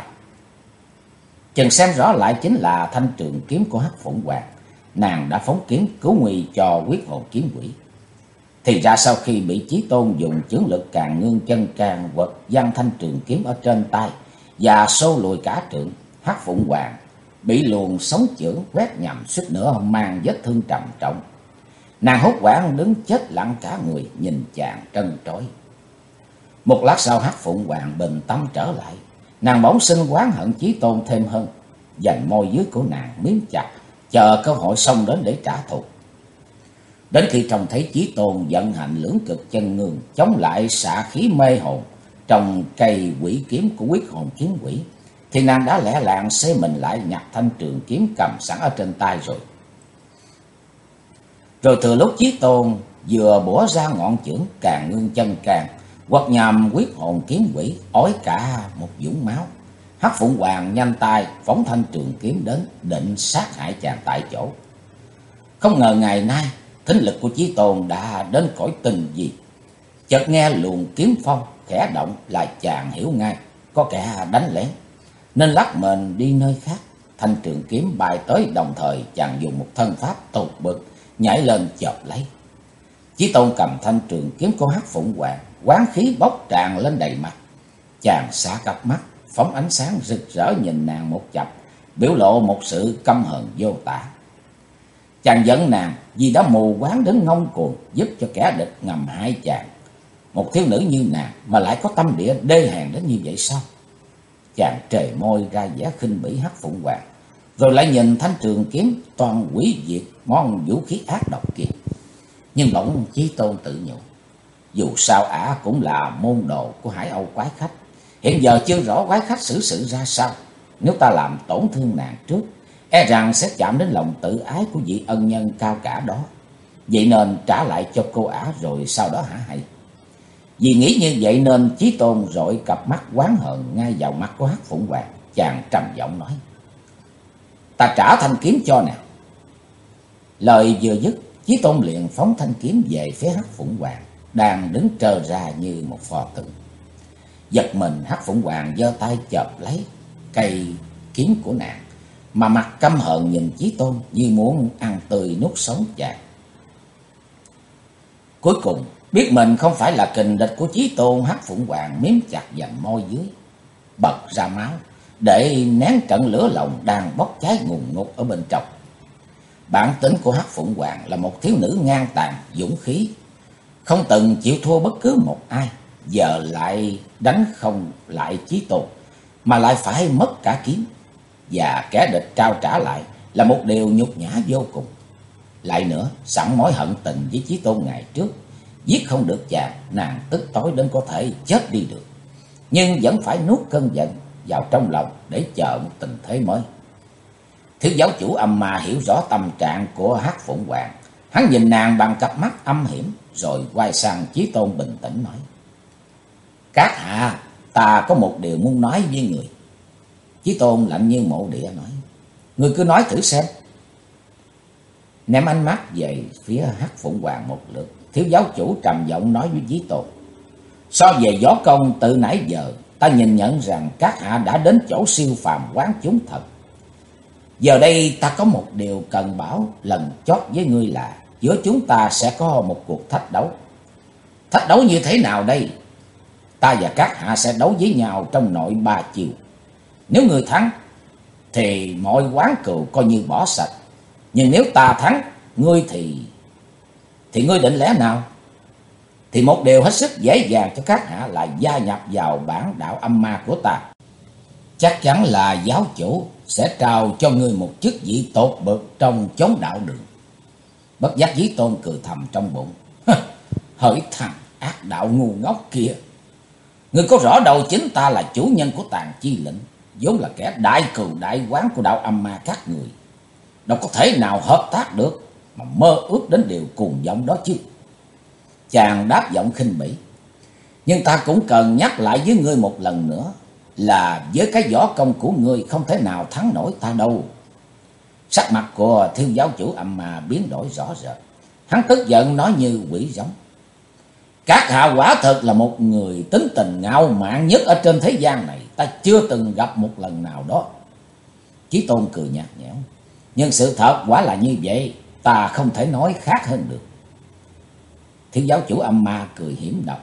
Chừng xem rõ lại chính là thanh trường kiếm của Hắc Phụng Hoàng. Nàng đã phóng kiếm cứu nguy cho quyết hồn kiếm quỷ. Thì ra sau khi bị Chí Tôn dùng chưởng lực Càn Ngương Chân Can quật văng thanh trường kiếm ở trên tay và xô lùi cả trượng, Hắc Phụng Hoàng bị luồng sóng chưởng quét nhầm suýt nữa mang vết thương trầm trọng. Nàng hốt hoảng đứng chết lặng cả người, nhìn chàng trân trối. Một lát sau Hắc Phụng Hoàng bình tâm trở lại. Nàng bỗng sinh oán hận Chí Tôn thêm hơn. Dành môi dưới của nàng miếm chặt, chờ cơ hội xông đến để trả thù. Đến khi trông thấy Chí Tôn vận hành lưỡng cực chân ngương, chống lại xạ khí mê hồn trong cây quỷ kiếm của Quyết Hồn Kiếm Quỷ, thì nàng đã lẻ làng xê mình lại, nhặt thanh trường kiếm cầm sẵn ở trên tay rồi. Rồi từ lúc Chí Tôn vừa bủa ra ngọn chưởng càng ngưng chân càng, quật nhằm Quyết Hồn Kiếm Quỷ, ói cả một vũng máu. Hắc Phụng Hoàng nhanh tay phóng thanh trường kiếm đến, định sát hại chàng tại chỗ. Không ngờ ngày nay thính lực của Chí Tôn đã đến cõi tình gì. Chợt nghe luồng kiếm phong khẽ động là chàng hiểu ngay có kẻ đánh lén, nên lắc mình đi nơi khác. Thanh trường kiếm bay tới, đồng thời chàng dùng một thân pháp tột bực nhảy lên chộp lấy. Chí Tôn cầm thanh trường kiếm của Hắc Phụng Hoàng, oán khí bốc tràn lên đầy mặt. Chàng xả cặp mắt phóng ánh sáng rực rỡ nhìn nàng một chập, biểu lộ một sự căm hờn vô tả. Chàng giận nàng vì đã mù quáng đến ngông cuồng, giúp cho kẻ địch ngầm hại chàng. Một thiếu nữ như nàng mà lại có tâm địa đê hèn đến như vậy sao? Chàng trề môi ra vẻ khinh bỉ Hắc Phụng Hoàng, rồi lại nhìn thanh trường kiếm toàn hủy diệt món vũ khí ác độc kia. Nhưng bỗng Chí Tôn tự nhủ, dù sao ả cũng là môn đồ của Hải Âu quái khách, hiện giờ chưa rõ quái khách xử sự ra sao. Nếu ta làm tổn thương nàng trước, e rằng sẽ chạm đến lòng tự ái của vị ân nhân cao cả đó. Vậy nên trả lại cho cô ả rồi sau đó hả hay? Vì nghĩ như vậy nên Chí Tôn rọi cặp mắt oán hận ngay vào mắt của Hắc Phụng Hoàng. Chàng trầm giọng nói, ta trả thanh kiếm cho nào. Lời vừa dứt, Chí Tôn liền phóng thanh kiếm về phía Hắc Phụng Hoàng đang đứng trơ ra như một pho tượng. Giật mình, Hắc Phụng Hoàng giơ tay chộp lấy cây kiếm của nàng, mà mặt căm hờn nhìn Chí Tôn như muốn ăn tươi nuốt sống chàng. Cuối cùng biết mình không phải là kình địch của Chí Tôn, Hắc Phụng Hoàng miếm chặt vành môi dưới, bật ra máu để nén trận lửa lòng đang bốc cháy ngùn ngụt ở bên trong. Bản tính của Hắc Phụng Hoàng là một thiếu nữ ngang tàn, dũng khí, không từng chịu thua bất cứ một ai. Giờ lại đánh không lại Chí Tôn, mà lại phải mất cả kiếm, và kẻ địch trao trả lại là một điều nhục nhã vô cùng. Lại nữa, sẵn mối hận tình với Chí Tôn ngày trước, giết không được chàng, nàng tức tối đến có thể chết đi được, nhưng vẫn phải nuốt cơn giận vào trong lòng để chờ một tình thế mới. Thiếu giáo chủ Âm Ma hiểu rõ tâm trạng của Hắc Phụng Hoàng. Hắn nhìn nàng bằng cặp mắt âm hiểm, rồi quay sang Chí Tôn bình tĩnh nói, các hạ, ta có một điều muốn nói với người. Chí Tôn lạnh như mộ địa nói, người cứ nói thử xem. Ném ánh mắt về phía Hắc Phụng Hoàng một lượt, thiếu giáo chủ trầm giọng nói với Chí Tôn, so về võ công từ nãy giờ, ta nhìn nhận rằng các hạ đã đến chỗ siêu phàm quán chúng thật. Giờ đây ta có một điều cần bảo lần chót với ngươi là giữa chúng ta sẽ có một cuộc thách đấu. Thách đấu như thế nào đây? Ta và các hạ sẽ đấu với nhau trong nội 3 chiều. Nếu ngươi thắng thì mọi oán cừu coi như bỏ sạch. Nhưng nếu ta thắng ngươi thì ngươi định lẽ nào? Thì một điều hết sức dễ dàng cho các hạ là gia nhập vào bản đạo âm ma của ta. Chắc chắn là giáo chủ sẽ trao cho ngươi một chức vị tột bậc trong chốn đạo đường. Bất giác Chí Tôn cười thầm trong bụng, hỡi thằng ác đạo ngu ngốc kia, ngươi có rõ đâu chính ta là chủ nhân của Tàn Chi Lĩnh, vốn là kẻ đại cừu đại quán của đạo âm ma các người, đâu có thể nào hợp tác được mà mơ ước đến điều cuồng vọng đó chứ. Chàng đáp giọng khinh bỉ, nhưng ta cũng cần nhắc lại với ngươi một lần nữa là với cái võ công của ngươi không thể nào thắng nổi ta đâu. Sắc mặt của thiếu giáo chủ Âm Ma biến đổi rõ rệt. Hắn tức giận nói như quỷ giống, các hạ quả thật là một người tính tình ngạo mạn nhất ở trên thế gian này, ta chưa từng gặp một lần nào đó. Chí Tôn cười nhạt nhẽo, nhưng sự thật quả là như vậy, ta không thể nói khác hơn được. Thiếu giáo chủ Âm Ma cười hiểm độc,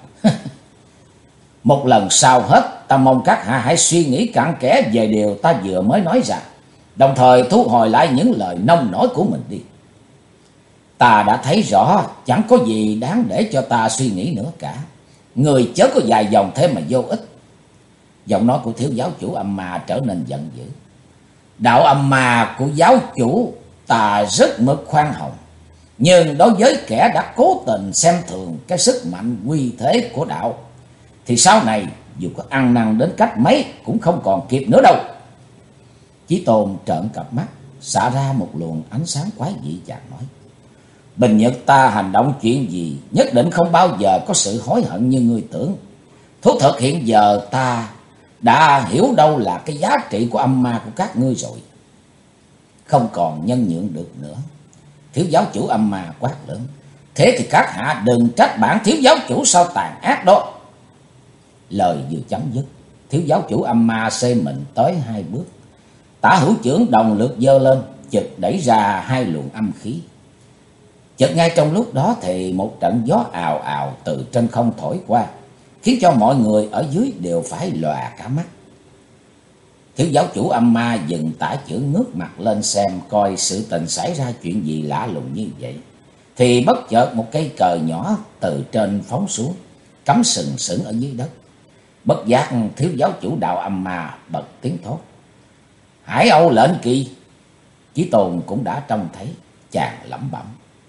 một lần sau hết, ta mong các hạ hãy suy nghĩ cặn kẽ về điều ta vừa mới nói ra, đồng thời thu hồi lại những lời nông nổi của mình đi. Ta đã thấy rõ chẳng có gì đáng để cho ta suy nghĩ nữa cả. Người chớ có dài dòng thế mà vô ích. Giọng nói của thiếu giáo chủ âm ma trở nên giận dữ. Đạo âm ma của giáo chủ ta rất mực khoan hồng. Nhưng đối với kẻ đã cố tình xem thường cái sức mạnh uy thế của đạo, thì sau này dù có ăn năn đến cách mấy cũng không còn kịp nữa đâu. Chí Tôn trợn cặp mắt, xả ra một luồng ánh sáng quái dị, chàng nói: Bình Nhật ta hành động chuyện gì nhất định không bao giờ có sự hối hận như ngươi tưởng. Thú thật hiện giờ ta đã hiểu đâu là cái giá trị của âm ma của các ngươi rồi. Không còn nhân nhượng được nữa. Thiếu giáo chủ âm ma quát lớn: Thế thì các hạ đừng trách bản thiếu giáo chủ sao tàn ác đó. Lời vừa chấm dứt, thiếu giáo chủ âm ma xê mình tới 2 bước. Tả hữu chưởng đồng lượt giơ lên, chợt đẩy ra 2 luồng âm khí. Chợt ngay trong lúc đó thì một trận gió ào ào từ trên không thổi qua, khiến cho mọi người ở dưới đều phải lòa cả mắt. Thiếu giáo chủ âm ma dừng tả chưởng, ngước mặt lên xem coi sự tình xảy ra chuyện gì lạ lùng như vậy. Thì bất chợt một cây cờ nhỏ từ trên phóng xuống, cắm sừng sững ở dưới đất. Bất giác thiếu giáo chủ đạo âm ma bật tiếng thốt: Hải Âu lệnh kỳ! Chí Tôn cũng đã trông thấy, chàng lẩm bẩm: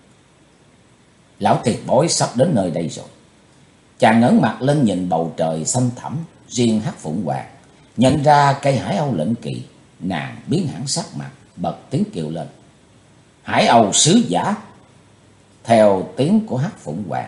Lão tiền bối sắp đến nơi đây rồi. Chàng ngẩng mặt lên nhìn bầu trời xanh thẳm. Riêng Hắc Phụng Hoàng nhận ra cây Hải Âu lệnh kỳ, nàng biến hẳn sắc mặt, bật tiếng kêu lên: Hải Âu sứ giả! Theo tiếng của Hắc Phụng Hoàng,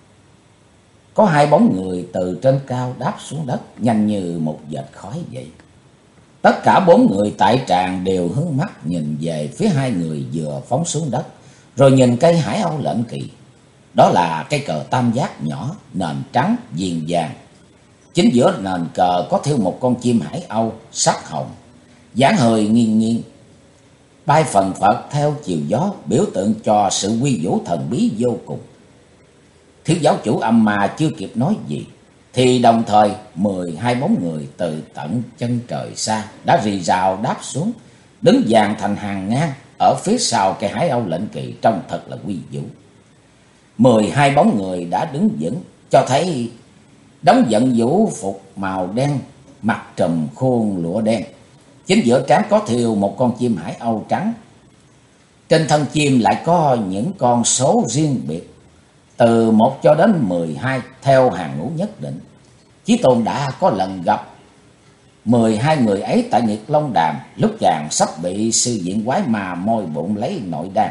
có 2 bóng người từ trên cao đáp xuống đất, nhanh như một vệt khói vậy. Tất cả 4 người tại tràng đều hướng mắt nhìn về phía 2 người vừa phóng xuống đất, rồi nhìn cây Hải Âu lệnh kỳ. Đó là cây cờ tam giác nhỏ, nền trắng viền vàng. Chính giữa nền cờ có thêu một con chim Hải Âu sắc hồng, dáng hơi nghiêng nghiêng, bay phần phật theo chiều gió, biểu tượng cho sự quy vũ thần bí vô cùng. Thiếu giáo chủ âm ma chưa kịp nói gì, thì đồng thời 12 bóng người từ tận chân trời xa đã rì rào đáp xuống, đứng dàn thành hàng ngang ở phía sau cây Hải Âu lệnh kỳ, trông thật là quy vũ. 12 bóng người đã đứng vững, cho thấy đóng vận vũ phục màu đen, mặt trùm khuôn lụa đen. Chính giữa trán có thêu một con chim Hải Âu trắng. Trên thân chim lại có những con số riêng biệt, từ 1 cho đến 12 theo hàng ngũ nhất định. Chí Tôn đã có lần gặp 12 người ấy tại Nghiệt Long Đàm, lúc chàng sắp bị sư diện quái ma môi bụng lấy nội đan.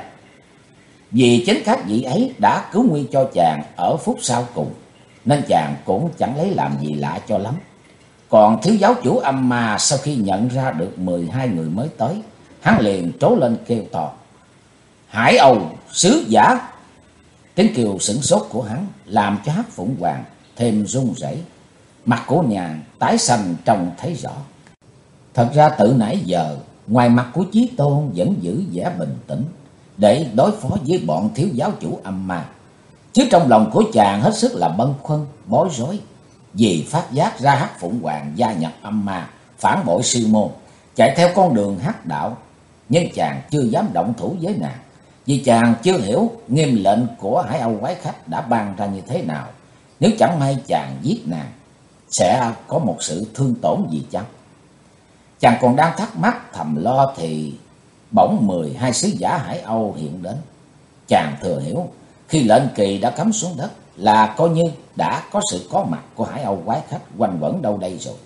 Vì chính các vị ấy đã cứu nguy cho chàng ở phút sau cùng, nên chàng cũng chẳng lấy làm gì lạ cho lắm. Còn thiếu giáo chủ âm ma sau khi nhận ra được 12 người mới tới, hắn liền trố lên kêu to: Hải Âu sứ giả! Tiếng kêu sửng sốt của hắn làm cho Hắc Phụng Hoàng thêm run rẩy, mặt của nàng tái xanh trông thấy rõ. Thật ra từ nãy giờ, ngoài mặt của Chí Tôn vẫn giữ vẻ bình tĩnh để đối phó với bọn thiếu giáo chủ âm ma, chứ trong lòng của chàng hết sức là bâng khuâng, bối rối, vì phát giác ra Hắc Phụng Hoàng gia nhập âm ma, phản bội sư môn, chạy theo con đường hắc đạo. Nhưng chàng chưa dám động thủ với nàng, vì chàng chưa hiểu nghiêm lệnh của Hải Âu quái khách đã ban ra như thế nào. Nếu chẳng may chàng giết nàng, sẽ có một sự thương tổn gì chăng? Chàng còn đang thắc mắc thầm lo thì bỗng 12 sứ giả Hải Âu hiện đến. Chàng thừa hiểu khi lệnh kỳ đã cắm xuống đất là coi như đã có sự có mặt của Hải Âu quái khách quanh quẩn đâu đây rồi.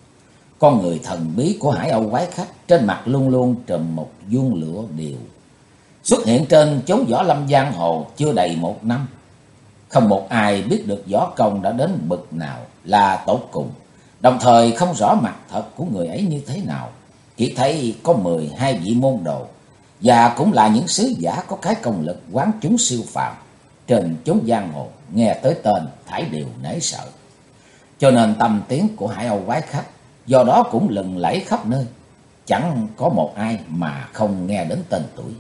Con người thần bí của Hải Âu quái khách trên mặt luôn luôn trùm một vuông lụa điều, xuất hiện trên chốn võ lâm giang hồ chưa đầy 1 năm. Không một ai biết được võ công đã đến bậc nào là tột cùng, đồng thời không rõ mặt thật của người ấy như thế nào. Chỉ thấy có 12 vị môn đồ, và cũng là những sứ giả có cái công lực quán chúng siêu phàm, trên chốn giang hồ nghe tới tên thảy đều nể sợ. Cho nên tâm tiếng của Hải Âu quái khách do đó cũng lừng lẫy khắp nơi, chẳng có một ai mà không nghe đến tên tuổi.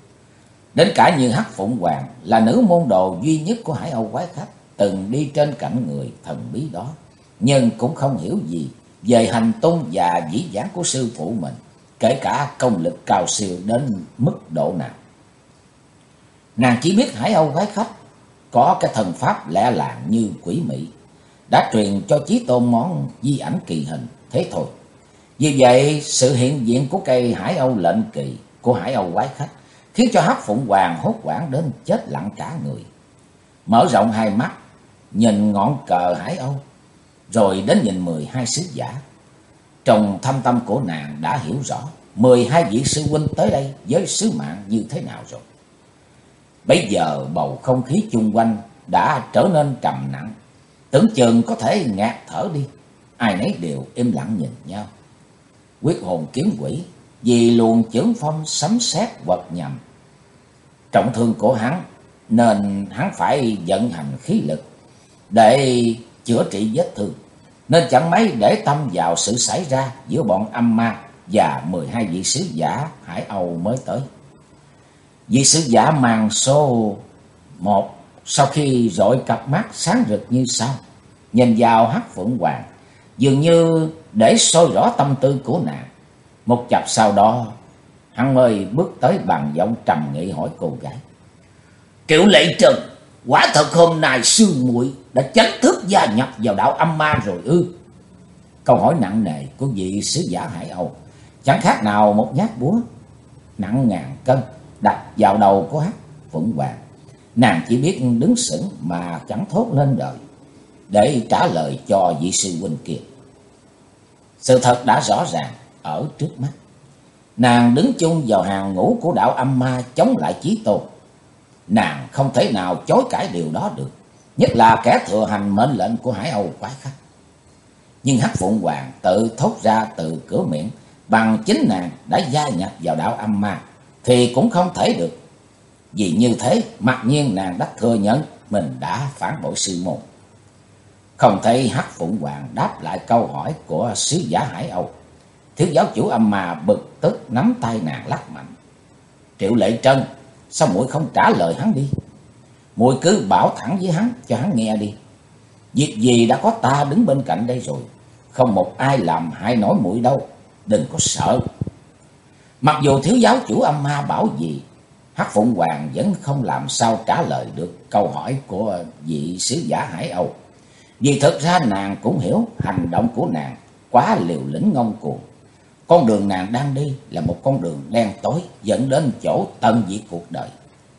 Đến cả như Hắc Phụng Hoàng là nữ môn đồ duy nhất của Hải Âu quái khách, từng đi trên cạnh người thần bí đó, nhưng cũng không hiểu gì về hành tung và dĩ dãn của sư phụ mình, kể cả công lực cao siêu đến mức độ nào. Nàng chỉ biết Hải Âu gái khách có cái thần pháp lẹ làng như quỷ mị, đã truyền cho Chí Tôn món di ảnh kỳ hình, thế thôi. Vì vậy, sự hiện diện của cây Hải Âu lệnh kỳ của Hải Âu quái khách khiến cho Hắc Phụng Hoàng hốt hoảng đến chết lặng cả người. Mở rộng hai mắt, nhìn ngọn cờ Hải Âu, rồi đến nhìn 12 sứ giả. Trong thâm tâm của nàng đã hiểu rõ 12 vị sư huynh tới đây với sứ mạng như thế nào rồi. Bây giờ bầu không khí chung quanh đã trở nên trầm nặng, tưởng chừng có thể ngạt thở đi. Ai nấy đều im lặng nhìn nhau. Quyết hồn kiếm quỷ vì luồng chưởng phong sấm sét quật nhằm trọng thương của hắn, nên hắn phải vận hành khí lực để chữa trị vết thương, nên chẳng mấy để tâm vào sự xảy ra giữa bọn âm ma và 12 vị sứ giả Hải Âu mới tới. Vị sứ giả màn số 1 sau khi dội cặp mắt sáng rực như sao, nhìn vào Hắc Phượng Hoàng, dường như để soi rõ tâm tư của nàng. Một chập sau đó, hắn mới bước tới bằng giọng trầm nghị hỏi cô gái: Triệu Lệ Trần, quả thật hôm nay sư muội đã chính thức gia nhập vào đạo âm ma rồi ư? Câu hỏi nặng nề của vị sứ giả Hải Âu chẳng khác nào một nhát búa nặng ngàn cân đặt vào đầu của Hắc Phượng Hoàng. Nàng chỉ biết đứng sững mà chẳng thốt lên lời để trả lời cho vị sư huynh kia. Sự thật đã rõ ràng ở trước mắt. Nàng đứng chung vào hàng ngũ của đạo âm ma chống lại Chí Tôn. Nàng không thể nào chối cãi điều đó được, nhất là kẻ thừa hành mệnh lệnh của Hải Âu quái khách. Nhưng Hắc Phượng Hoàng tự thốt ra từ cửa miệng bằng chính nàng đã gia nhập vào đạo âm ma thì cũng không thể được. Vì như thế, mặc nhiên nàng đã thừa nhận mình đã phản bội sư môn. Không thấy Hắc Phượng Hoàng đáp lại câu hỏi của sứ giả Hải Âu, thiếu giáo chủ âm ma bực tức nắm tay nàng lắc mạnh: Triệu Lệ Trân, sao muội không trả lời hắn đi? Muội cứ bảo thẳng với hắn cho hắn nghe đi. Việc gì đã có ta đứng bên cạnh đây rồi, không một ai làm hại nổi muội đâu, đừng có sợ. Mặc dù thiếu giáo chủ âm ma bảo gì, Hắc Phượng Hoàng vẫn không làm sao trả lời được câu hỏi của vị sứ giả Hải Âu. Vì thực ra nàng cũng hiểu hành động của nàng quá liều lĩnh ngông cuồng. Con đường nàng đang đi là một con đường đen tối dẫn đến chỗ tận diệt cuộc đời.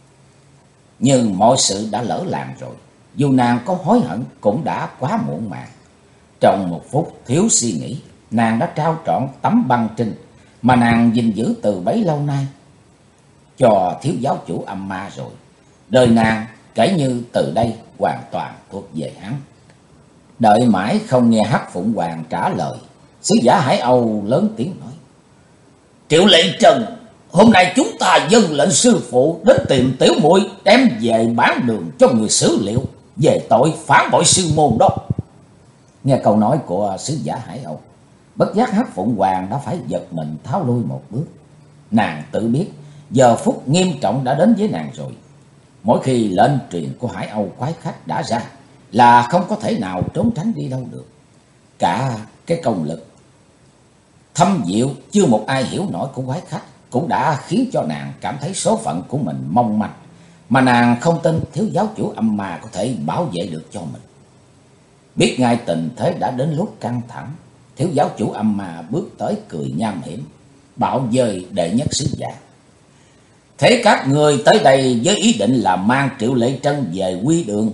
Nhưng mọi sự đã lỡ làng rồi, dù nàng có hối hận cũng đã quá muộn màng. Trong một phút thiếu suy nghĩ, nàng đã trao trọn tấm băng trinh mà nàng gìn giữ từ bấy lâu nay cho thiếu giáo chủ âm ma rồi. Đời nàng kể như từ đây hoàn toàn thuộc về hắn. Đợi mãi không nghe Hắc Phượng Hoàng trả lời, sứ giả Hải Âu lớn tiếng nói: Triệu Lệ Trần, hôm nay chúng ta dâng lệnh sư phụ đến tìm tiểu muội đem về bán đường cho người xử liệu về tội phản bội sư môn đó. Nghe câu nói của sứ giả Hải Âu, bất giác Hắc Phượng Hoàng đã phải giật mình tháo lui một bước. Nàng tự biết giờ phút nghiêm trọng đã đến với nàng rồi. Mỗi khi lệnh truyền của Hải Âu quái khách đã ra là không có thể nào trốn tránh đi đâu được. Cả cái công lực thâm diệu chưa một ai hiểu nổi của quái khách cũng đã khiến cho nàng cảm thấy số phận của mình mong manh, mà nàng không tin thiếu giáo chủ âm ma có thể bảo vệ được cho mình. Biết ngay tình thế đã đến lúc căng thẳng, thiếu giáo chủ âm ma bước tới cười nham hiểm, bảo dời đệ nhất sứ giả: Thế các người tới đây với ý định là mang Triệu Lệ Trân về quy đường?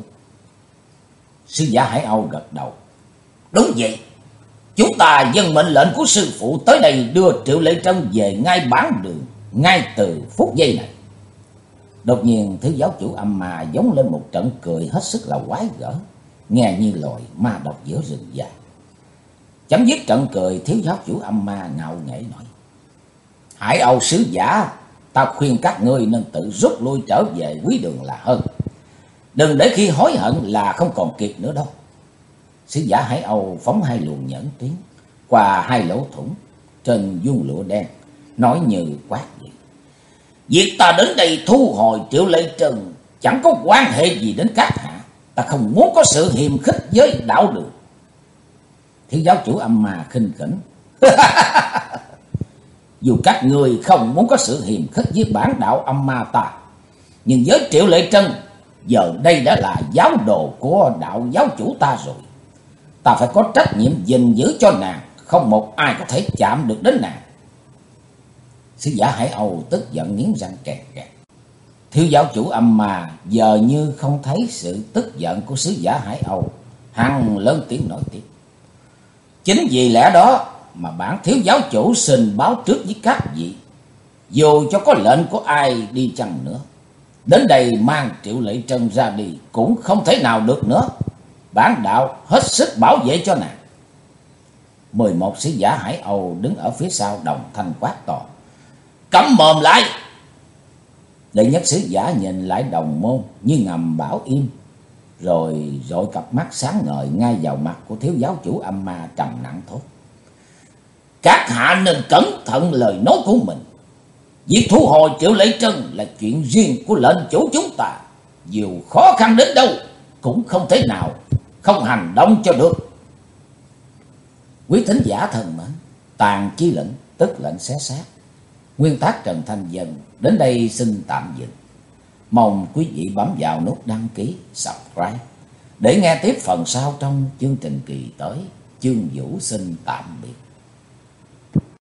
Sứ giả Hải Âu gật đầu: Đúng vậy, chúng ta dâng mệnh lệnh của sư phụ tới đây đưa Triệu Lệ Trân về ngay bản đường, ngay từ phút giây này. Đột nhiên thiếu giáo chủ âm ma giống lên một trận cười hết sức là quái gở, nghe như loài ma độc giữa rừng già. Chấm dứt trận cười, thiếu giáo chủ âm ma ngạo nghễ nói: Hải Âu sứ giả, ta khuyên các ngươi nên tự rút lui trở về quý đường là hơn. Đừng để khi hối hận là không còn kịp nữa đâu. Sứ giả Hải Âu phóng hai luồng nhẫn tuyến qua hai lỗ thủng trên vuông lụa đen, nói như quát vậy: Việc ta đến đây thu hồi Triệu Lệ Trân chẳng có quan hệ gì đến các hạ. Ta không muốn có sự hiềm khích với đạo đường. Thiếu giáo chủ âm ma khinh khỉnh: Dù các người không muốn có sự hiềm khích với bản đạo âm ma ta, Nhưng với Triệu Lệ Trân, giờ đây đã là giáo đồ của đạo giáo chủ ta rồi. Ta phải có trách nhiệm gìn giữ cho nàng, không một ai có thể chạm được đến nàng. Sứ giả Hải Âu tức giận nghiến răng kẹt kẹt. Thiếu giáo chủ Âm Ma giờ như không thấy sự tức giận của sứ giả Hải Âu, hắn lớn tiếng nói tiếp. Chính vì lẽ đó mà bản thiếu giáo chủ xin báo trước với các vị, dù cho có lệnh của ai đi chăng nữa, đến đây mang Triệu Lệ Trân ra đi cũng không thể nào được nữa. Bản đạo hết sức bảo vệ cho nàng. 11 sứ giả Hải Âu đứng ở phía sau đồng thanh quát to. Cấm mồm lại! Đệ nhất sứ giả nhìn lại đồng môn như ngầm bảo im, rồi dội cặp mắt sáng ngời ngay vào mặt của thiếu giáo chủ Âm Ma, trầm nặng thốt. Các hạ nên cẩn thận lời nói của mình. Việc thu hồi Triệu Lệ Trân là chuyện riêng của lệnh chủ chúng ta. Dù khó khăn đến đâu cũng không thể nào không hành động cho được. Quý thính giả thân mến, Tàn Chi Lệnh tức lệnh xé xác, nguyên tác Trần Thanh Dân đến đây xin tạm dừng. Mong quý vị bấm vào nút đăng ký, subscribe để nghe tiếp phần sau trong chương trình kỳ tới. Chương Vũ xin tạm biệt.